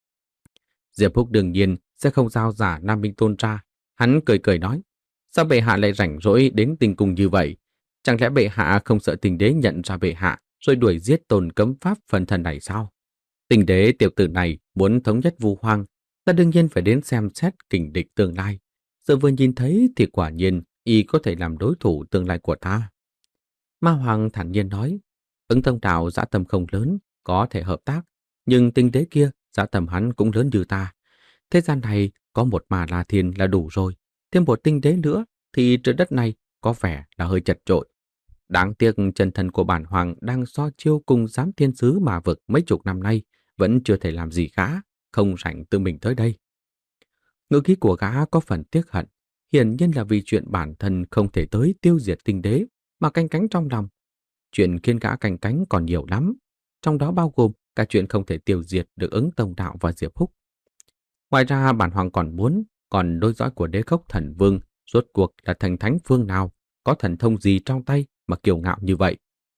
Diệp Húc đương nhiên sẽ không giao giả la Minh Tôn ra. Hắn cười cười nói: Sao bệ hạ lại rảnh rỗi đến Tinh Cung như vậy? Chẳng lẽ bệ hạ không sợ Tình Đế nhận ra bệ hạ rồi đuổi giết Tôn Cấm Pháp phần thần này sao? Tình Đế tiểu tử này muốn thống nhất Vu Hoang, ta đương nhiên phải đến xem xét kình địch tương lai. Giờ vừa nhìn thấy thì quả nhiên y có thể làm đối thủ tương lai của ta. Ma Hoàng thản nhiên nói: Ứng Tông Đạo dã tâm không lớn, có thể hợp tác, nhưng Tình Đế kia dã tâm hắn cũng lớn như ta. Thế gian này có một Ma La Thiên là đủ rồi, thêm một Tinh Đế nữa thì trái đất này có vẻ là hơi chật chội. Đáng tiếc chân thần của bản hoàng đang so chiêu cùng giám thiên sứ mà vực mấy chục năm nay, vẫn chưa thể làm gì gã, không rảnh tự mình tới đây. Ngữ khí của gã có phần tiếc hận, hiển nhiên là vì chuyện bản thân không thể tới tiêu diệt Tinh Đế mà canh cánh trong lòng. Chuyện khiến gã canh cánh còn nhiều lắm, trong đó bao gồm cả chuyện không thể tiêu diệt được Ứng Tông Đạo và Diệp Húc. Ngoài ra bản hoàng còn muốn, còn đối dõi của Đế Khốc Thần Vương rốt cuộc là thần thánh phương nào, có thần thông gì trong tay mà kiêu ngạo như vậy.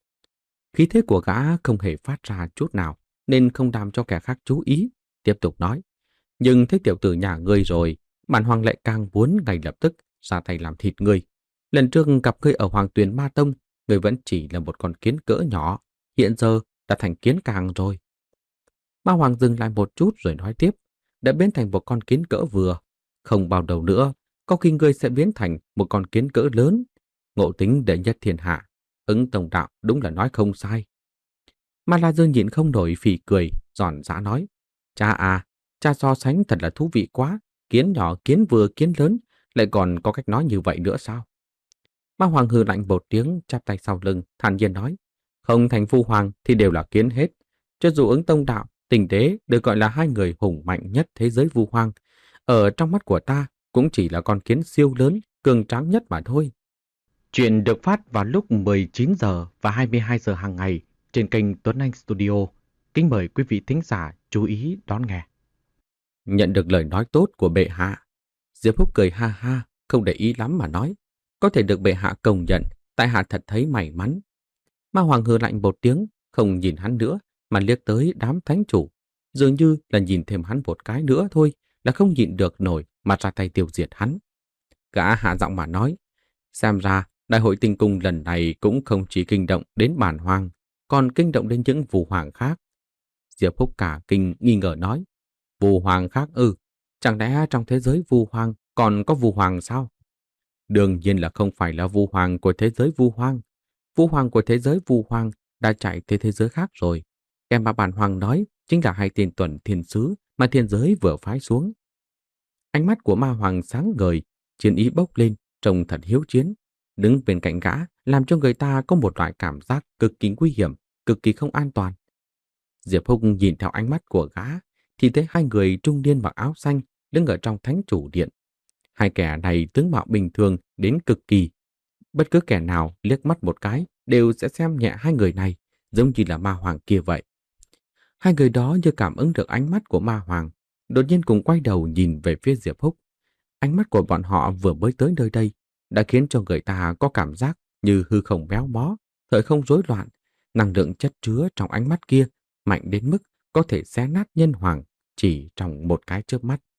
Khí thế của gã không hề phát ra chút nào, nên không làm cho kẻ khác chú ý, tiếp tục nói: Nhưng thấy tiểu tử nhà ngươi rồi, bản hoàng lại càng muốn ngay lập tức ra tay làm thịt ngươi. Lần trước gặp ngươi ở Hoàng Tuyền Ma Tông, ngươi vẫn chỉ là một con kiến cỡ nhỏ, hiện giờ đã thành kiến càng rồi. Ma Hoàng dừng lại một chút rồi nói tiếp: Đã biến thành một con kiến cỡ vừa, không bao đầu nữa, có khi ngươi sẽ biến thành một con kiến cỡ lớn. Ngộ tính đệ nhất thiên hạ, Ứng Tông Đạo đúng là nói không sai. Ma La Dương nhịn không nổi phì cười, giòn giã nói: Cha à, cha so sánh thật là thú vị quá, kiến nhỏ, kiến vừa, kiến lớn, lại còn có cách nói như vậy nữa sao? Ma Hoàng hừ lạnh một tiếng, chắp tay sau lưng, thản nhiên nói, không thành phu hoàng thì đều là kiến hết. Cho dù ứng tông đạo, tình đế được gọi là hai người hùng mạnh nhất thế giới vu hoang, ở trong mắt của ta cũng chỉ là con kiến siêu lớn, cường tráng nhất mà thôi. Chuyện được phát vào lúc mười chín giờ và hai mươi hai giờ hàng ngày trên kênh Tuấn Anh Studio. Kính mời quý vị thính giả chú ý đón nghe. Nhận được lời nói tốt của bệ hạ, Diệp Húc cười ha ha, không để ý lắm mà nói, có thể được bệ hạ công nhận, tại hạ thật thấy may mắn. Ma Hoàng hừ lạnh một tiếng, không nhìn hắn nữa, mà liếc tới đám thánh chủ. Dường như là nhìn thêm hắn một cái nữa thôi, là không nhịn được nổi mà ra tay tiêu diệt hắn. Gã hạ giọng mà nói, xem ra đại hội tinh cung lần này cũng không chỉ kinh động đến bản hoàng, còn kinh động đến những vù hoàng khác. Diệp Húc cả kinh nghi ngờ nói, vù hoàng khác ư? Chẳng lẽ trong thế giới vu hoang còn có vu hoàng sao? Đương nhiên là không phải là vu hoàng của thế giới vu hoang. Vu hoàng của thế giới vu hoang đã chạy tới thế giới khác rồi. Em mà bản hoàng nói chính là hai tên tuần thiên sứ mà thiên giới vừa phái xuống. Ánh mắt của ma hoàng sáng ngời, chiến ý bốc lên, trông thật hiếu chiến. Đứng bên cạnh gã làm cho người ta có một loại cảm giác cực kỳ nguy hiểm, cực kỳ không an toàn. Diệp Húc nhìn theo ánh mắt của gã, thì thấy hai người trung niên mặc áo xanh đứng ở trong thánh chủ điện. Hai kẻ này tướng mạo bình thường đến cực kỳ. Bất cứ kẻ nào liếc mắt một cái đều sẽ xem nhẹ hai người này, giống như là ma hoàng kia vậy. Hai người đó như cảm ứng được ánh mắt của ma hoàng, đột nhiên cùng quay đầu nhìn về phía Diệp Húc. Ánh mắt của bọn họ vừa mới tới nơi đây đã khiến cho người ta có cảm giác như hư không méo mó, thời không rối loạn, năng lượng chất chứa trong ánh mắt kia mạnh đến mức có thể xé nát nhân hoàng chỉ trong một cái chớp mắt.